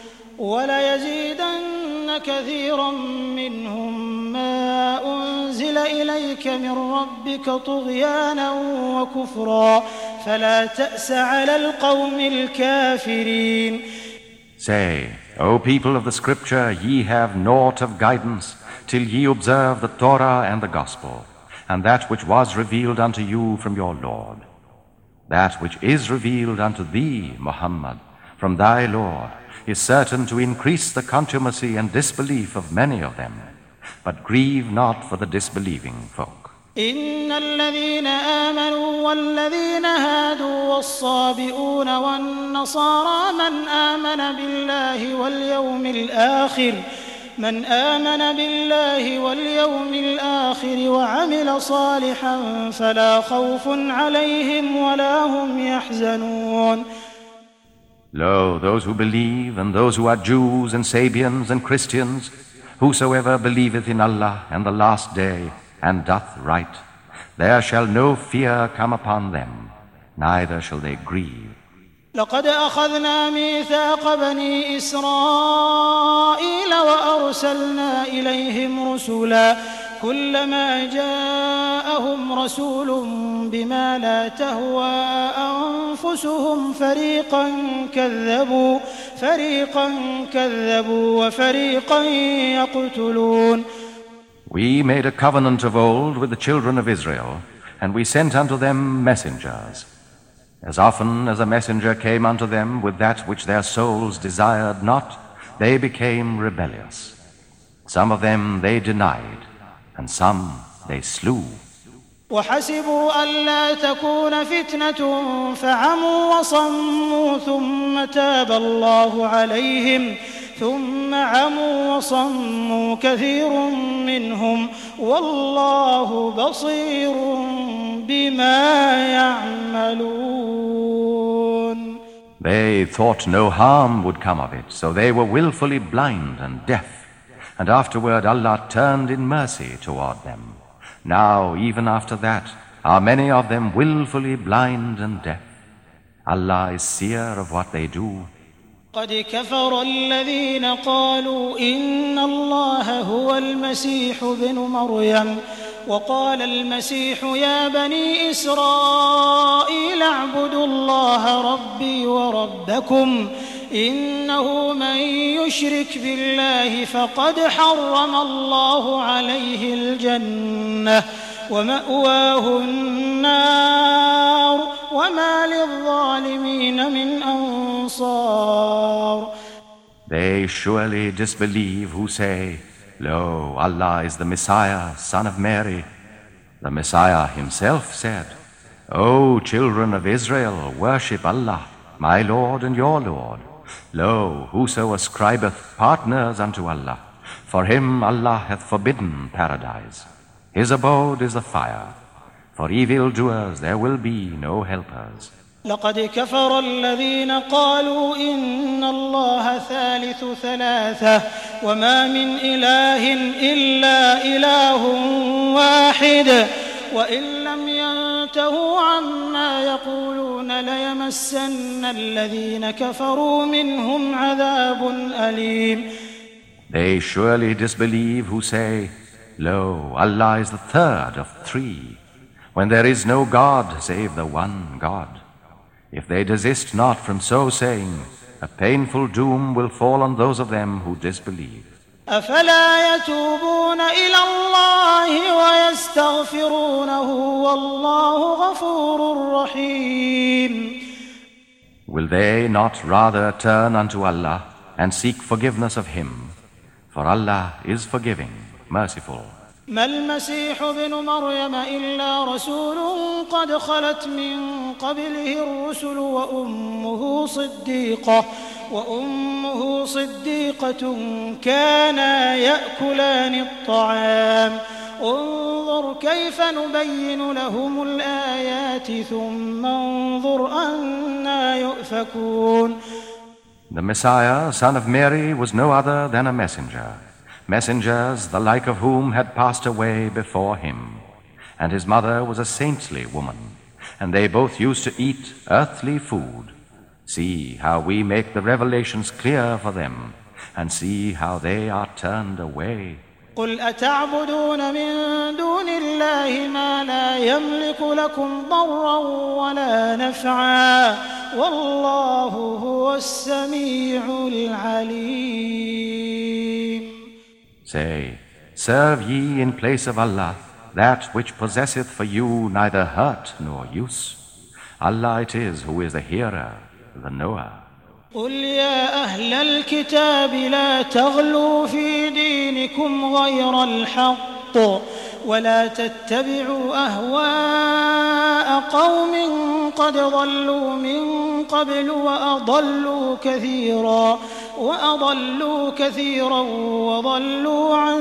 وليزيدن كثيرا منهم ما أنزل إليك من ربك طغيانا وكفرا فلا تأس على القوم الكافرين. Say, O people of the Scripture, ye have naught of guidance till ye observe the Torah and the Gospel, and that which was revealed unto you from your Lord. That which is revealed unto thee, Muhammad, from thy Lord, is certain to increase the contumacy and disbelief of many of them, but grieve not for the disbelieving folk. إن الذين آمنوا والذين هادوا والصابئون والنصارى من آمن بالله واليوم الآخر من آمن بالله واليوم الآخر وعمل صالحا فلا خوف عليهم ولا هم يحزنون. Lo, those who believe and those who are Jews and Sabians and Christians, whosoever believeth in Allah and the last day and doth right, there shall no fear come upon them, neither shall they grieve. لقد أخذنا ميثاق بني إسرائيل وأرسلنا إليهم رسلا كلما جاءهم رسول بما لا تهوى أنفسهم فريقا كذبوا فريقا كذبوا وفريقا يقتلون. We made a covenant of old with the children of Israel, and we sent unto them messengers. As often as a messenger came unto them with that which their souls desired not, they became rebellious. Some of them they denied, and some they slew. وحسبوا ألا تكون فتنة فعموا وصموا ثم تاب الله عليهم ثم عموا وصموا كثير منهم والله بصير بما يعملون. They thought no harm would come of it, so they were willfully blind and deaf, and afterward Allah turned in mercy toward them. Now, even after that, are many of them willfully blind and deaf. Allah is seer of what they do. قد كفر الذين قالوا إن الله هو المسيح ابن مريم وقال المسيح يا بني إسرائيل اعبدوا الله ربي وربكم إنه من يشرك بالله فقد حرم الله عليه الجنة ومأواه النار وما للظالمين من أنصار. They surely disbelieve who say, Lo, Allah is the Messiah, son of Mary. The Messiah himself said, O children of Israel, worship Allah, my Lord and your Lord. Lo, whoso ascribeth partners unto Allah, for him Allah hath forbidden paradise. His abode is the fire. For evildoers there will be no helpers. لقد كفر الذين قالوا إن الله ثالث ثلاثة وما من إله إلا إله واحد وإن لم ينتهوا عما يقولون ليمسن الذين كفروا منهم عذاب أليم. They surely disbelieve who say, Lo, Allah is the third of three, when there is no God save the one God. If they desist not from so saying, a painful doom will fall on those of them who disbelieve. أفلا يتوبون إلى الله ويستغفرونه والله غفور رحيم. Will they not rather turn unto Allah and seek forgiveness of Him? For Allah is forgiving, merciful. ما المسيح ابن مريم إلا رسول قد خلت من قبله الرسل وأمه صديقة وأمه صديقة كانا يأكلان الطعام انظر كيف نبين لهم الآيات ثم انظر أنى يؤفكون. The Messiah, son of Mary, was no other than a messenger. Messengers, the like of whom had passed away before him. And his mother was a saintly woman, and they both used to eat earthly food. See how we make the revelations clear for them, and see how they are turned away. قل أتعبدون من دون الله ما لا يملك لكم ضرا ولا نفعا والله هو السميع العليم. Say, serve ye in place of Allah that which possesseth for you neither hurt nor use. Allah it is who is the hearer, the knower. قل يا أهل الكتاب لا تغلوا في دينكم غير الحق ولا تتبعوا أهواء قوم قد ضلوا من قبل وأضلوا كثيرا وأضلوا كثيرا وضلوا عن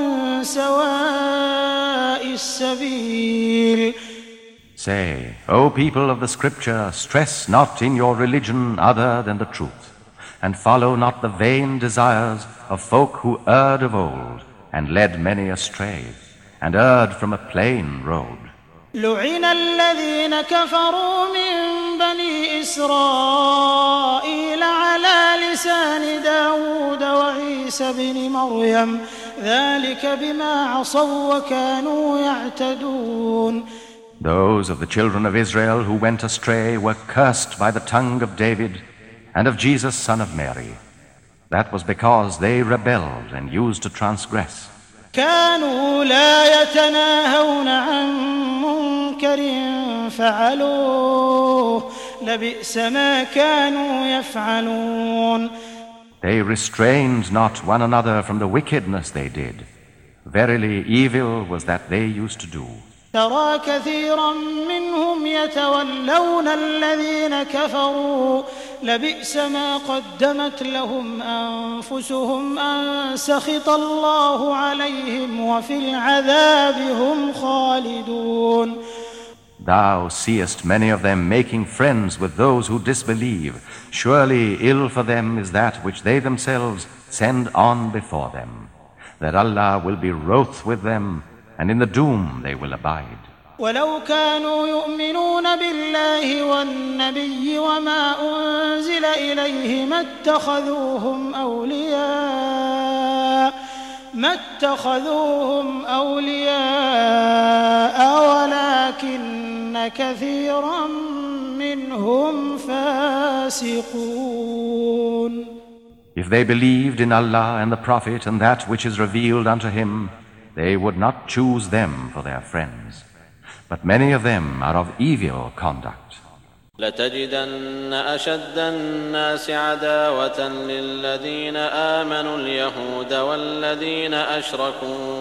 سواء السبيل. Say, O people of the Scripture, stress not in your religion other than the truth, and follow not the vain desires of folk who erred of old, and led many astray, and erred from a plain road. لعن الذين كفروا من بني إسرائيل على لسان داود وعيسى بن مريم ذلك بما عصوا وكانوا يعتدون. Those of the children of Israel who went astray were cursed by the tongue of David and of Jesus, son of Mary. That was because they rebelled and used to transgress. كانوا لا يتناهون عن منكر فعلوه لبئس ما كانوا يفعلون. They restrained not one another from the wickedness they did. Verily, evil was that they used to do. ترى كثيرا منهم يتولون الذين كفروا لبئس ما قدمت لهم أنفسهم أن سخط الله عليهم وفي العذاب هم خالدون. Thou seest many of them making friends with those who disbelieve. Surely ill for them is that which they themselves send on before them, that Allah will be wroth with them, and in the doom they will abide. ولو كانوا يؤمنون بالله والنبي وما أنزل إليه ما اتخذوهم أولياء ما اتخذوهم أولياء ولكن كثيرا منهم فاسقون. If they believed in Allah and the Prophet and that which is revealed unto him, they would not choose them for their friends. But many of them are of evil conduct. لتجدن أشد الناس عداوة للذين آمنوا اليهود والذين أشركوا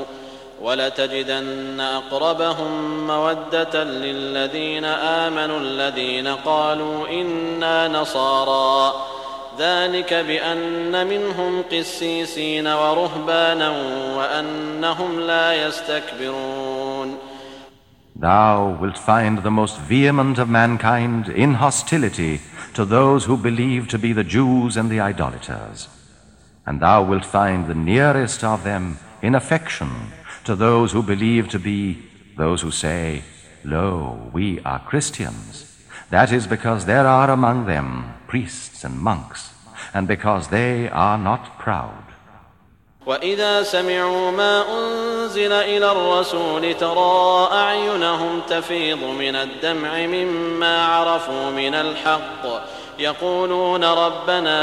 ولتجدن أقربهم مودة للذين آمنوا الذين قالوا إنا نصارى ذلك بأن منهم قسيسين ورهبانا وأنهم لا يستكبرون. Thou wilt find the most vehement of mankind in hostility to those who believe to be the Jews and the idolaters. And thou wilt find the nearest of them in affection to those who believe to be those who say, Lo, we are Christians. That is because there are among them priests and monks, and because they are not proud. وإذا سمعوا ما أنزل إلى الرسول ترى أعينهم تفيض من الدمع مما عرفوا من الحق يقولون ربنا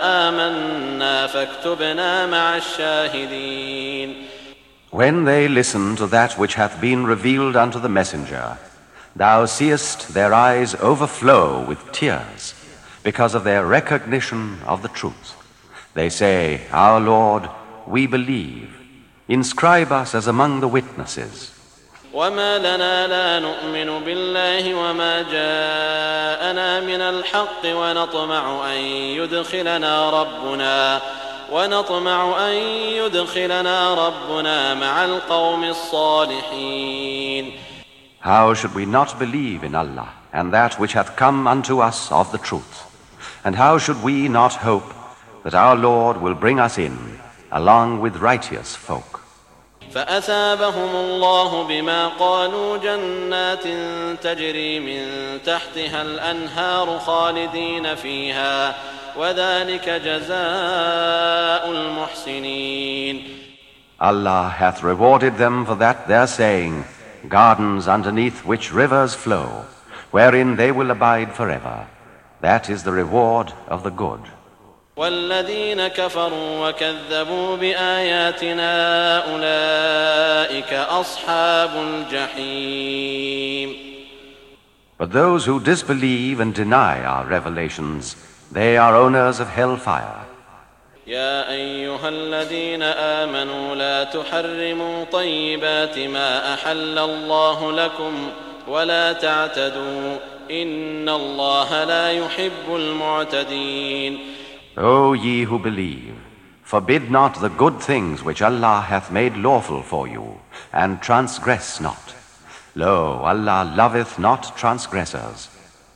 آمنا فاكتبنا مع الشاهدين. When they listen to that which hath been revealed unto the messenger, thou seest their eyes overflow with tears because of their recognition of the truth. They say, Our Lord, we believe. Inscribe us as among the witnesses. وما لنا لا نؤمن بالله وما جاءنا من الحق ونطمع أن يدخلنا ربنا ونطمع أن يدخلنا ربنا مع القوم الصالحين. How should we not believe in Allah and that which hath come unto us of the truth? And how should we not hope that our Lord will bring us in along with righteous folk? فأثابهم الله بما قالوا جنات تجري من تحتها الأنهار خالدين فيها وذلك جزاء المحسنين. Allah hath rewarded them for that their saying, gardens underneath which rivers flow, wherein they will abide forever. That is the reward of the good. والذين كفروا وكذبوا بآياتنا أولئك أصحاب الجحيم. But those who disbelieve and deny our revelations, they are owners of hellfire. يا أيها الذين آمنوا لا تحرموا طيبات ما أحل الله لكم ولا تعتدوا إن الله لا يحب المعتدين. O ye who believe, forbid not the good things which Allah hath made lawful for you, and transgress not. Lo, Allah loveth not transgressors.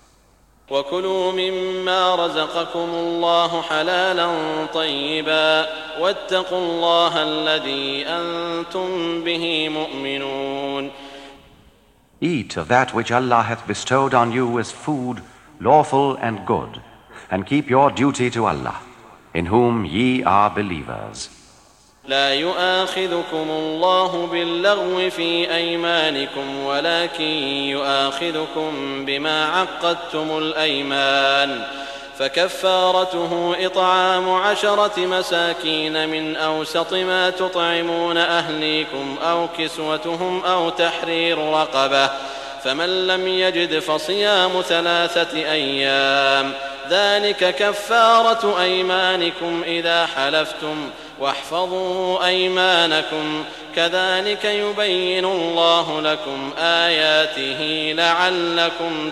وكلوا مما رزقكم الله حلالا طيبا واتقوا الله الذي أنتم به مؤمنون. Eat of that which Allah hath bestowed on you as food, lawful and good, and keep your duty to Allah, in whom ye are believers. لا يؤاخذكم الله باللغو في أيمانكم ولكن يؤاخذكم بما عقدتم الأيمان فكفارته إطعام عشرة مساكين من أوسط ما تطعمون أهليكم أو كسوتهم أو تحرير رقبة فمن لم يجد فصيام ثلاثة أيام ذلك كفارة أيمانكم إذا حلفتم واحفظوا أيمانكم كذلك يبين الله لكم آياته لعلكم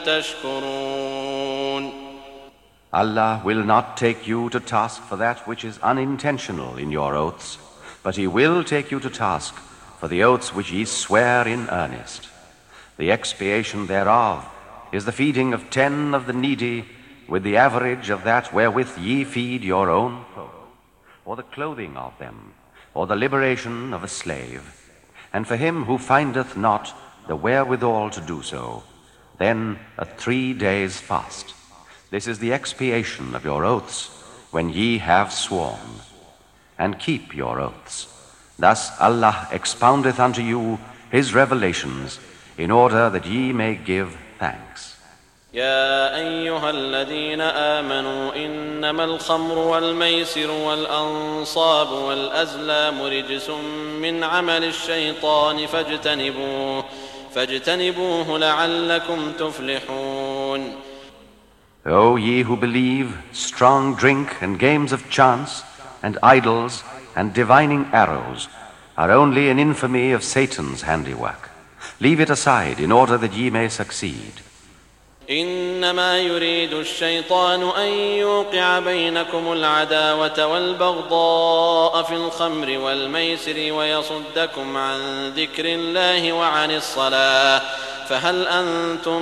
تشكرون. Allah will not take you to task for that which is unintentional in your oaths, but He will take you to task for the oaths which ye swear in earnest. The expiation thereof is the feeding of ten of the needy with the average of that wherewith ye feed your own folk, or the clothing of them, or the liberation of a slave. And for him who findeth not the wherewithal to do so, then a three days fast. This is the expiation of your oaths when ye have sworn. And keep your oaths. Thus Allah expoundeth unto you His revelations, in order that ye may give thanks. يا أيها الذين آمنوا إنما الخمر والميسر والأنصاب والأزلام رجس من عمل الشيطان فاجتنبوه فاجتنبوه لعلكم تفلحون. O ye who believe, strong drink and games of chance and idols and divining arrows are only an infamy of Satan's handiwork. Leave it aside in order that ye may succeed. إنما يريد الشيطان أن يوقع بينكم العداوة والبغضاء في الخمر والميسر ويصدكم عن ذكر الله وعن الصلاة فهل أنتم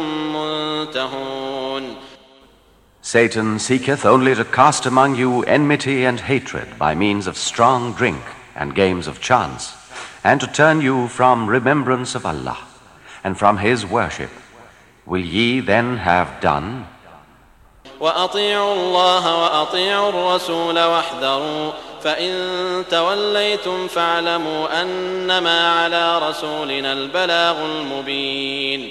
منتهون. Satan seeketh only to cast among you enmity and hatred by means of strong drink and games of chance, and to turn you from remembrance of Allah and from His worship. Will ye then have done? وأطيعوا الله وأطيعوا الرسول واحذروا فإن توليتم فاعلموا أنما على رسولنا البلاغ المبين.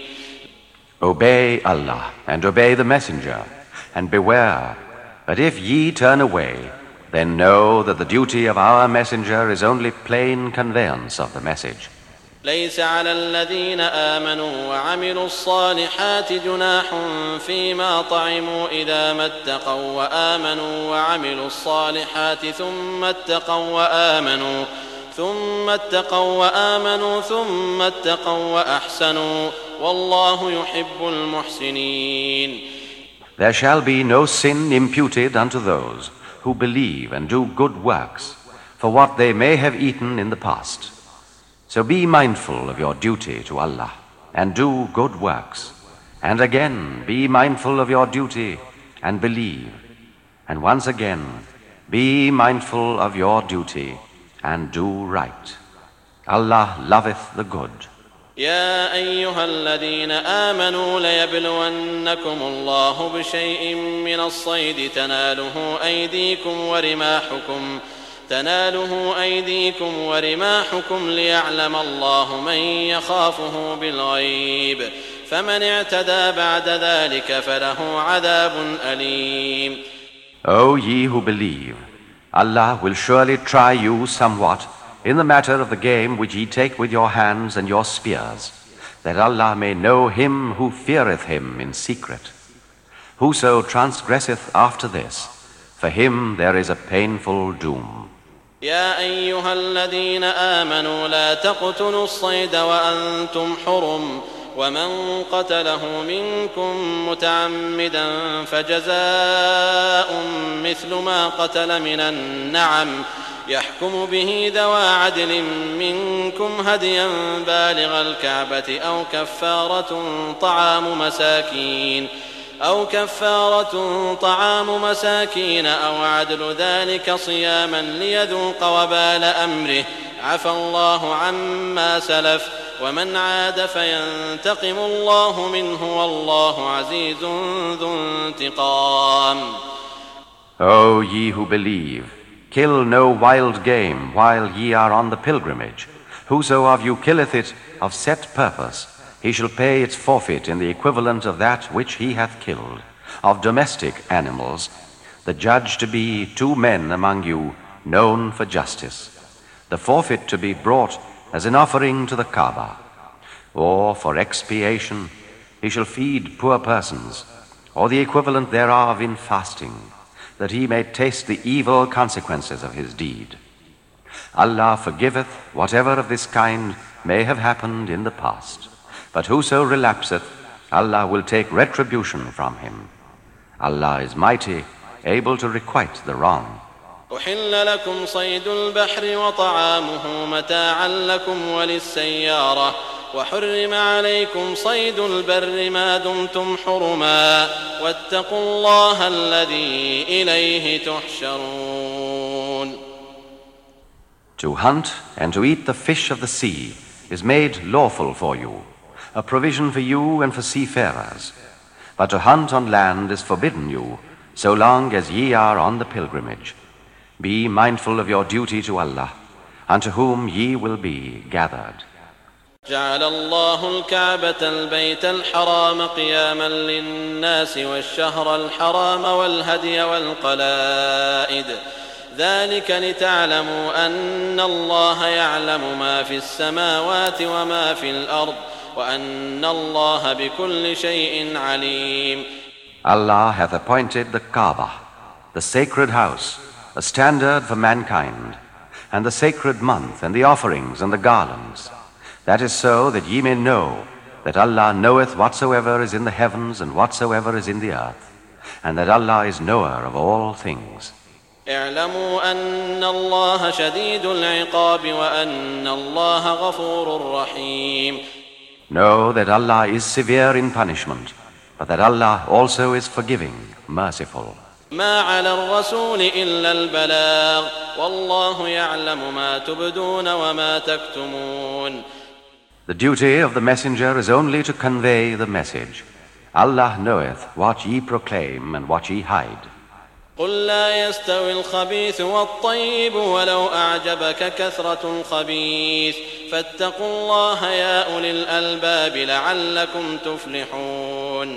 Obey Allah and obey the Messenger, and beware, but if ye turn away, then know that the duty of our Messenger is only plain conveyance of the message. ليس على الذين آمنوا وعملوا الصالحات جناح فيما طعموا إذا ما اتقوا وآمنوا وعملوا الصالحات ثم اتقوا وآمنوا ثم اتقوا وآمنوا ثم اتقوا وأحسنوا والله يحب المحسنين. There shall be no sin imputed unto those who believe and do good works for what they may have eaten in the past. So be mindful of your duty to Allah and do good works. And again, be mindful of your duty and believe. And once again, be mindful of your duty and do right. Allah loveth the good. يا أيها الذين آمنوا ليبلونكم الله بشيء من الصيد تناله أيديكم ورماحكم تناله أيديكم ورماحكم ليعلم الله من يخافه بالغيب فمن اعتدى بعد ذلك فله عذاب أليم. O ye who believe, Allah will surely try you somewhat in the matter of the game which ye take with your hands and your spears, that Allah may know him who feareth him in secret. Whoso transgresseth after this, for him there is a painful doom. يا أيها الذين آمنوا لا تقتلوا الصيد وأنتم حرم ومن قتله منكم متعمدا فجزاء مثل ما قتل من النعم يحكم به ذوى عدل منكم هديا بالغ الكعبة أو كفارة طعام مساكين أو كفارة طعام مساكين أو عدل ذلك صياما ليذوق وبال أمره عفى الله عما سلف ومن عاد فينتقم الله منه والله عزيز ذو انتقام. O ye who believe, kill no wild game while ye are on the pilgrimage. Whoso of you killeth it of set purpose, he shall pay its forfeit in the equivalent of that which he hath killed. Of domestic animals, the judge to be two men among you known for justice, the forfeit to be brought as an offering to the Kaaba, or for expiation he shall feed poor persons, or the equivalent thereof in fasting, that he may taste the evil consequences of his deed. Allah forgiveth whatever of this kind may have happened in the past, but whoso relapseth, Allah will take retribution from him. Allah is mighty, able to requite the wrong. أحل لكم صيد البحر وطعامه متاعا لكم وللسيارة وحرم عليكم صيد البر ما دمتم حرما واتقوا الله الذي إليه تحشرون. To hunt and to eat the fish of the sea is made lawful for you, a provision for you and for seafarers. But to hunt on land is forbidden you, so long as ye are on the pilgrimage. Be mindful of your duty to Allah, unto whom ye will be gathered. جعل الله الكعبة البيت الحرام قياما للناس والشهر الحرام والهدي والقلائد ذلك لتعلموا أن الله يعلم ما في السماوات وما في الأرض وأن الله بكل شيء عليم. Allah hath appointed the Kaaba, the sacred house, a standard for mankind, and the sacred month, and the offerings, and the garlands. That is so that ye may know that Allah knoweth whatsoever is in the heavens and whatsoever is in the earth, and that Allah is knower of all things. اعلموا أن الله شديد العقاب وأن الله غفور رحيم. Know that Allah is severe in punishment, but that Allah also is forgiving, merciful. ما على الرسول إلا البلاغ والله يعلم ما تبدون وما تكتمون. The duty of the messenger is only to convey the message. Allah knoweth what ye proclaim and what ye hide. قل لا يستوي الخبيث والطيب ولو أعجبك كثرة الخبيث فاتقوا الله يا أولي الألباب لعلكم تفلحون.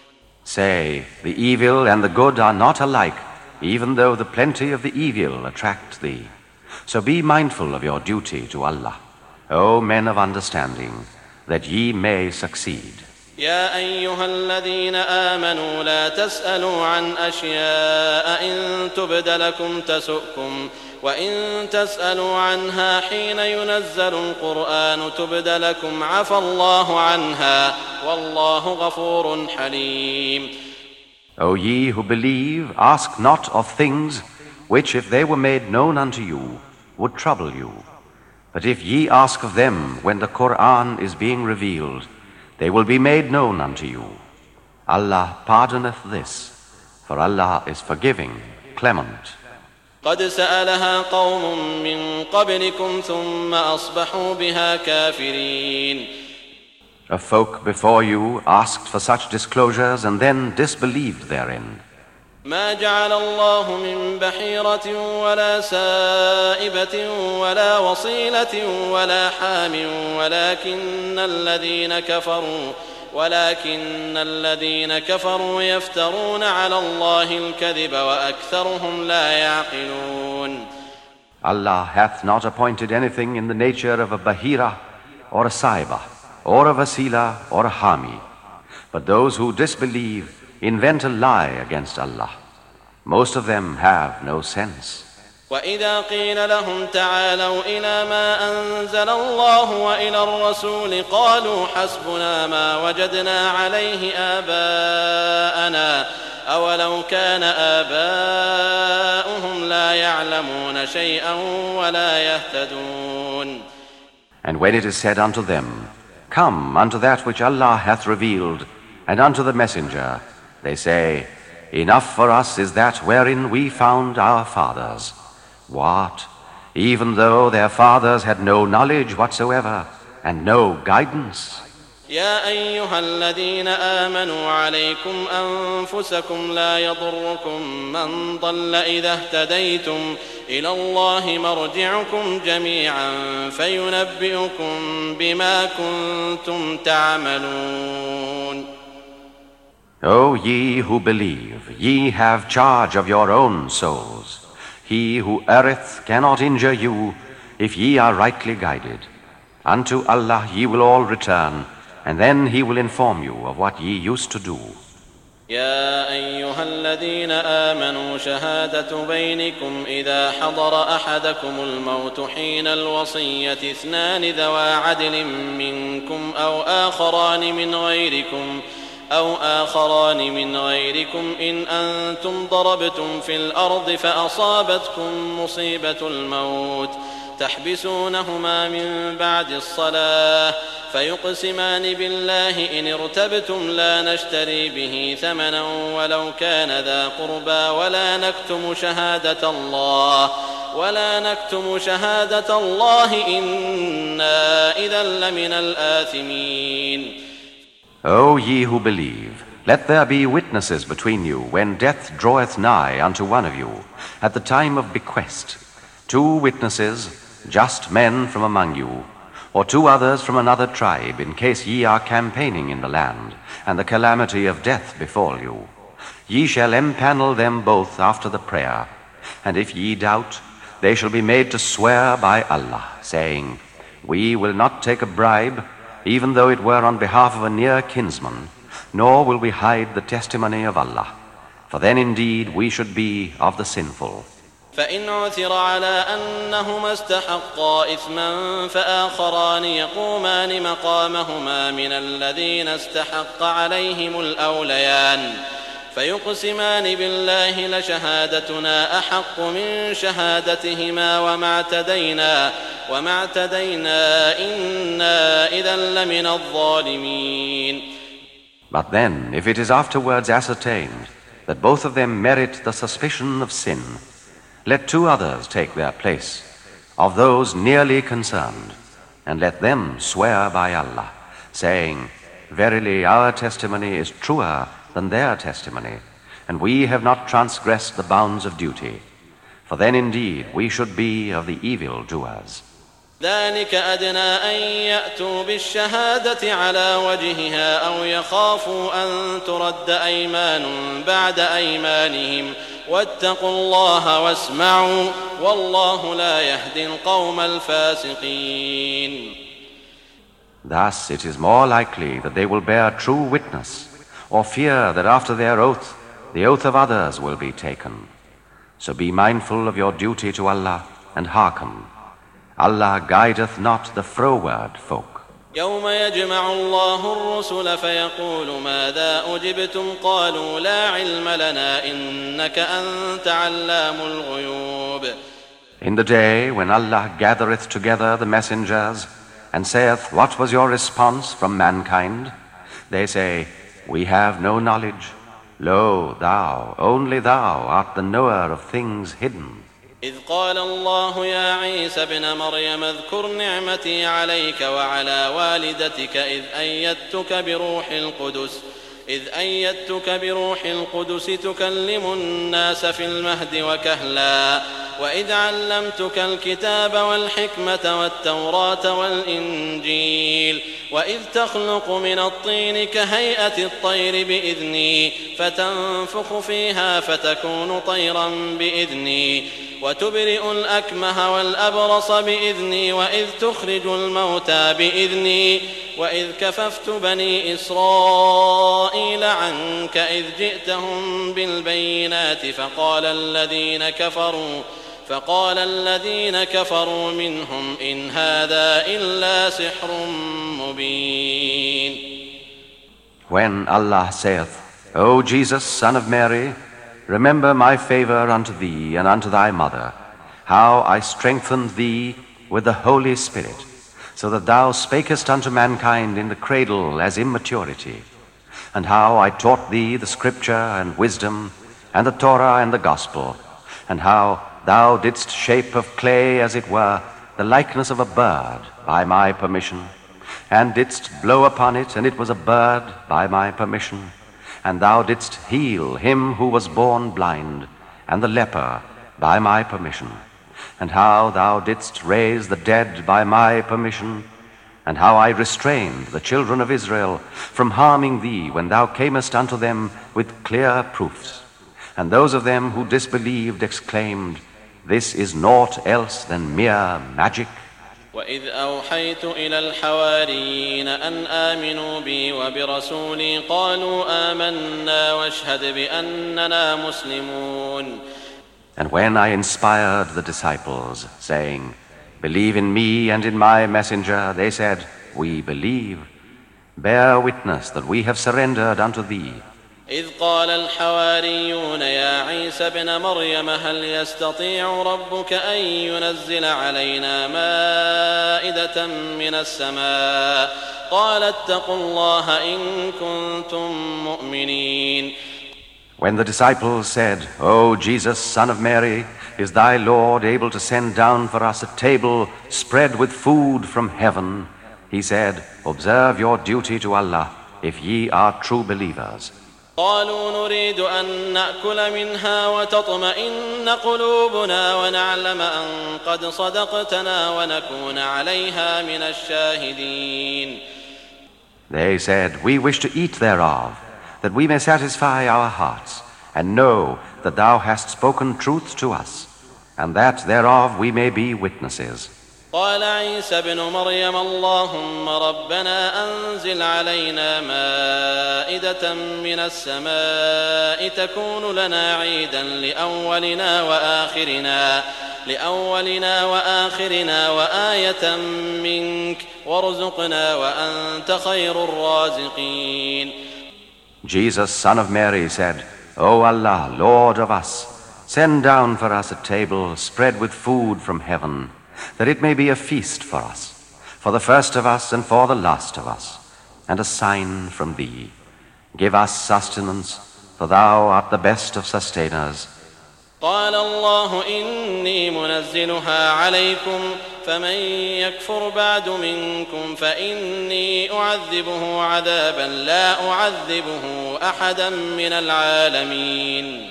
Say, the evil and the good are not alike, even though the plenty of the evil attract thee. So be mindful of your duty to Allah, O men of understanding, that ye may succeed. يا أيها الذين آمنوا لا تسألوا عن أشياء إن تبد لكم تسؤكم وإن تسألوا عنها حين ينزل القرآن تبد لكم عفى الله عنها والله غفور حليم. O ye who believe, ask not of things which, if they were made known unto you, would trouble you. But if ye ask of them when the Qur'an is being revealed, they will be made known unto you. Allah pardoneth this, for Allah is forgiving, clement. قد سألها قوم من قبلكم ثم أصبحوا بها كافرين. A folk before you asked for such disclosures and then disbelieved therein. ما جعل الله من بحيرة ولا سائبة ولا وصيلة ولا حام ولكن الذين كفروا ولكن الذين كفروا يفترون على الله الكذب وأكثرهم لا يعقلون. Allah hath not appointed anything in the nature of a bahira or a saiba or a wasila or a hami, but those who disbelieve invent a lie against Allah. Most of them have no sense. وإذا قيل لهم تعالوا إلى ما أنزل الله وإلى الرسول قالوا حسبنا ما وجدنا عليه آباءنا أولو كان آباؤهم لا يعلمون شيئا ولا يهتدون. And when it is said unto them, Come unto that which Allah hath revealed, and unto the messenger, they say, Enough for us is that wherein we found our fathers. What? Even though their fathers had no knowledge whatsoever, and no guidance. يا أيها الذين آمنوا عليكم أنفسكم لا يضركم من ضل إذا اهتديتم إلى الله مرجعكم جميعا فينبئكم بما كنتم تعملون. O ye who believe, ye have charge of your own souls. He who erreth cannot injure you if ye are rightly guided. Unto Allah ye will all return, and then he will inform you of what ye used to do. يا أيها الذين آمنوا شهادة بينكم إذا حضر أحدكم الموت حين الوصية اثنان ذوى عدل منكم أو آخران من غيركم أو آخران من غيركم إن أنتم ضربتم في الأرض فأصابتكم مصيبة الموت تحبسونهما من بعد الصلاة فيقسمان بالله إن ارتبتم لا نشتري به ثمنا ولو كان ذا قربى ولا نكتم شهادة الله ولا نكتم شهادة الله إنا إذا لمن الآثمين. O ye who believe, let there be witnesses between you when death draweth nigh unto one of you at the time of bequest, two witnesses, just men from among you, or two others from another tribe, in case ye are campaigning in the land, and the calamity of death befall you. Ye shall empanel them both after the prayer, and if ye doubt, they shall be made to swear by Allah, saying, We will not take a bribe, even though it were on behalf of a near kinsman, nor will we hide the testimony of Allah, for then indeed we should be of the sinful. فإن عثر على أنهما استحقا إثما فآخران يقومان مقامهما من الذين استحق عليهم الأوليان فيقسمان بالله لشهادتنا أحق من شهادتهما وما اعتدينا وما اعتدينا إنا إذا لمن الظالمين. But then, if it is afterwards ascertained that both of them merit the suspicion of sin, let two others take their place, of those nearly concerned, and let them swear by Allah, saying, Verily our testimony is truer than their testimony, and we have not transgressed the bounds of duty. For then indeed we should be of the evil doers. ذلك أدنى أن يأتوا بالشهادة على وجهها أو يخافوا أن ترد أيمان بعد أيمانهم واتقوا الله واسمعوا والله لا يهدي القوم الفاسقين. Thus it is more likely that they will bear true witness, or fear that after their oath the oath of others will be taken. So be mindful of your duty to Allah and hearken. Allah guideth not the froward folk. يوم يجمع الله الرسل فيقول ماذا أجبتم قالوا لا علم لنا إنك أنت علام الغيوب. In the day when Allah gathereth together the messengers and saith, What was your response from mankind? They say, We have no knowledge. Lo, thou, only thou art the knower of things hidden. إذ قال الله يا عيسى ابن مريم اذكر نعمتي عليك وعلى والدتك إذ أيدتك بروح القدس إذ أيدتك بروح القدس تكلم الناس في المهد وكهلا وإذ علمتك الكتاب والحكمة والتوراة والإنجيل وإذ تخلق من الطين كهيئة الطير بإذني فتنفخ فيها فتكون طيرا بإذني وتبرئ الأكمه والأبرص بإذني وإذ تخرج الموتى بإذني وإذ كففت بني إسرائيل عنك إذ جئتهم بالبينات فقال الذين كفروا فقال الذين كفروا منهم إن هذا إلا سحر مبين. When Allah saith, O Jesus, son of Mary, remember my favor unto thee and unto thy mother, how I strengthened thee with the Holy Spirit, so that thou spakest unto mankind in the cradle as immaturity, and how I taught thee the scripture and wisdom, and the Torah and the gospel, and how thou didst shape of clay, as it were, the likeness of a bird by my permission, and didst blow upon it, and it was a bird by my permission. And thou didst heal him who was born blind, and the leper by my permission. And how thou didst raise the dead by my permission, and how I restrained the children of Israel from harming thee when thou camest unto them with clear proofs. And those of them who disbelieved exclaimed, This is naught else than mere magic. وإذ أوحيت إلى الحواريين أن آمنوا بي وبرسولي قالوا آمنا واشهد بأننا مسلمون. And when I inspired the disciples, saying, Believe in me and in my messenger, they said, We believe. Bear witness that we have surrendered unto thee. إذ قال الحواريون يا عيسى ابن مريم هل يستطيع ربك أن ينزل علينا مائدة من السماء قال اتقوا الله إن كنتم مؤمنين. When the disciples said, O Jesus, son of Mary, is thy Lord able to send down for us a table spread with food from heaven? He said, Observe your duty to Allah, if ye are true believers. قالوا نريد أن نأكل منها وتطمئن قلوبنا ونعلم أن قد صدقتنا ونكون عليها من الشاهدين. They said, We wish to eat thereof, that we may satisfy our hearts, and know that thou hast spoken truth to us, and that thereof we may be witnesses. قال عيسى ابن مريم اللهم ربنا أنزل علينا مائدة من السماء تكون لنا عيدا لأولنا وآخرنا لأولنا وآخرنا وآية منك وارزقنا وأنت خير الرازقين. Jesus, son of Mary, said, O Allah, Lord of us, send down for us a table spread with food from heaven, that it may be a feast for us, for the first of us and for the last of us, and a sign from thee. Give us sustenance, for thou art the best of sustainers. قال الله إني منزلها عليكم فمن يكفر بعد منكم فإني أعذبه عذابا لا أعذبه أحدا من العالمين.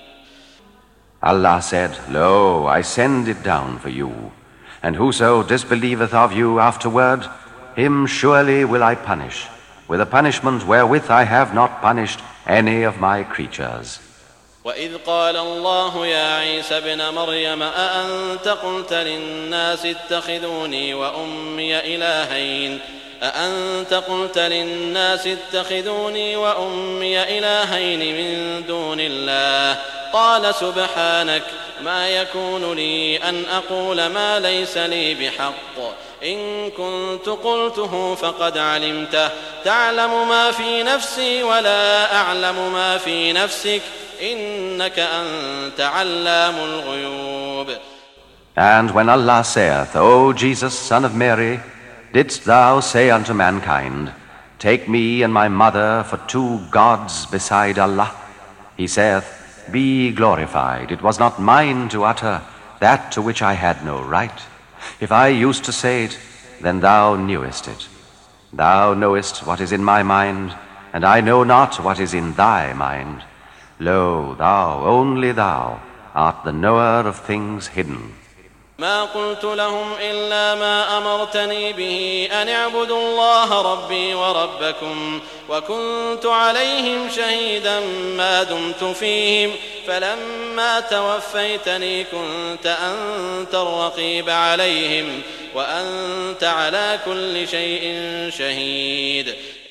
Allah said, Lo, I send it down for you, and whoso disbelieveth of you afterward, him surely will I punish, with a punishment wherewith I have not punished any of my creatures. وإذ قال الله يا عيسى ابن مريم أأنت قلت للناس اتخذوني وأمي إلهين أأنت قلت للناس اتخذوني وأمي إلهين من دون الله قال سبحانك ما يكون لي أن أقول ما ليس لي بحق إن كنت قلته فقد علمته تعلم ما في نفسي ولا أعلم ما في نفسك إنك أنت علام الغيوب. And when Allah saith, O Jesus, son of Mary, didst thou say unto mankind, Take me and my mother for two gods beside Allah? He saith, Be glorified, it was not mine to utter that to which I had no right. If I used to say it, then thou knewest it. Thou knowest what is in my mind, and I know not what is in thy mind. Lo, thou, only thou, art the knower of things hidden. ما قلت لهم إلا ما أمرتني به أن اعبدوا الله ربي وربكم وكنت عليهم شهيدا ما دمت فيهم فلما توفيتني كنت أنت الرقيب عليهم وأنت على كل شيء شهيد.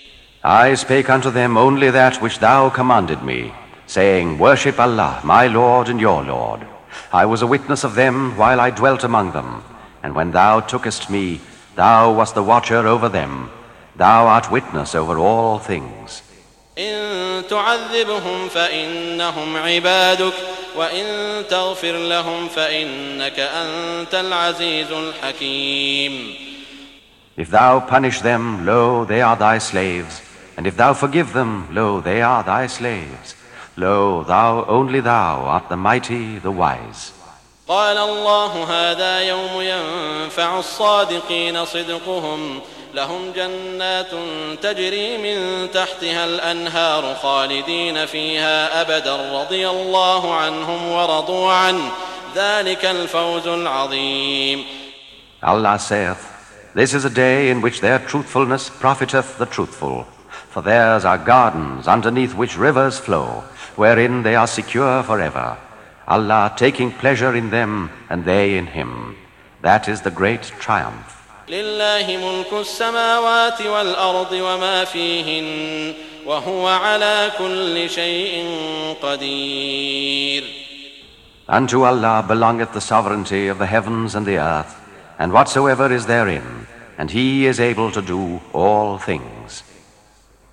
I spake unto them only that which thou commanded me, saying, Worship Allah, my Lord and your Lord. I was a witness of them while I dwelt among them, and when thou tookest me, thou wast the watcher over them. Thou art witness over all things. إن تعذبهم فإنهم عبادك وإن تغفر لهم فإنك أنت العزيز الحكيم. If thou punish them, lo, they are thy slaves, and if thou forgive them, lo, they are thy slaves. Lo, thou, only thou, art the mighty, the wise. قال الله هذا يوم ينفع الصادقين صدقهم لهم جنات تجري من تحتها الأنهار خالدين فيها أبدا رضي الله عنهم ورضوا عنه ذلك الفوز العظيم. Allah saith, This is a day in which their truthfulness profiteth the truthful. For theirs are gardens underneath which rivers flow, wherein they are secure forever. Allah taking pleasure in them, and they in Him. That is the great triumph. لله ملك السماوات والأرض وما فيهن وهو على كل شيء قدير. Unto Allah belongeth the sovereignty of the heavens and the earth, and whatsoever is therein, and He is able to do all things.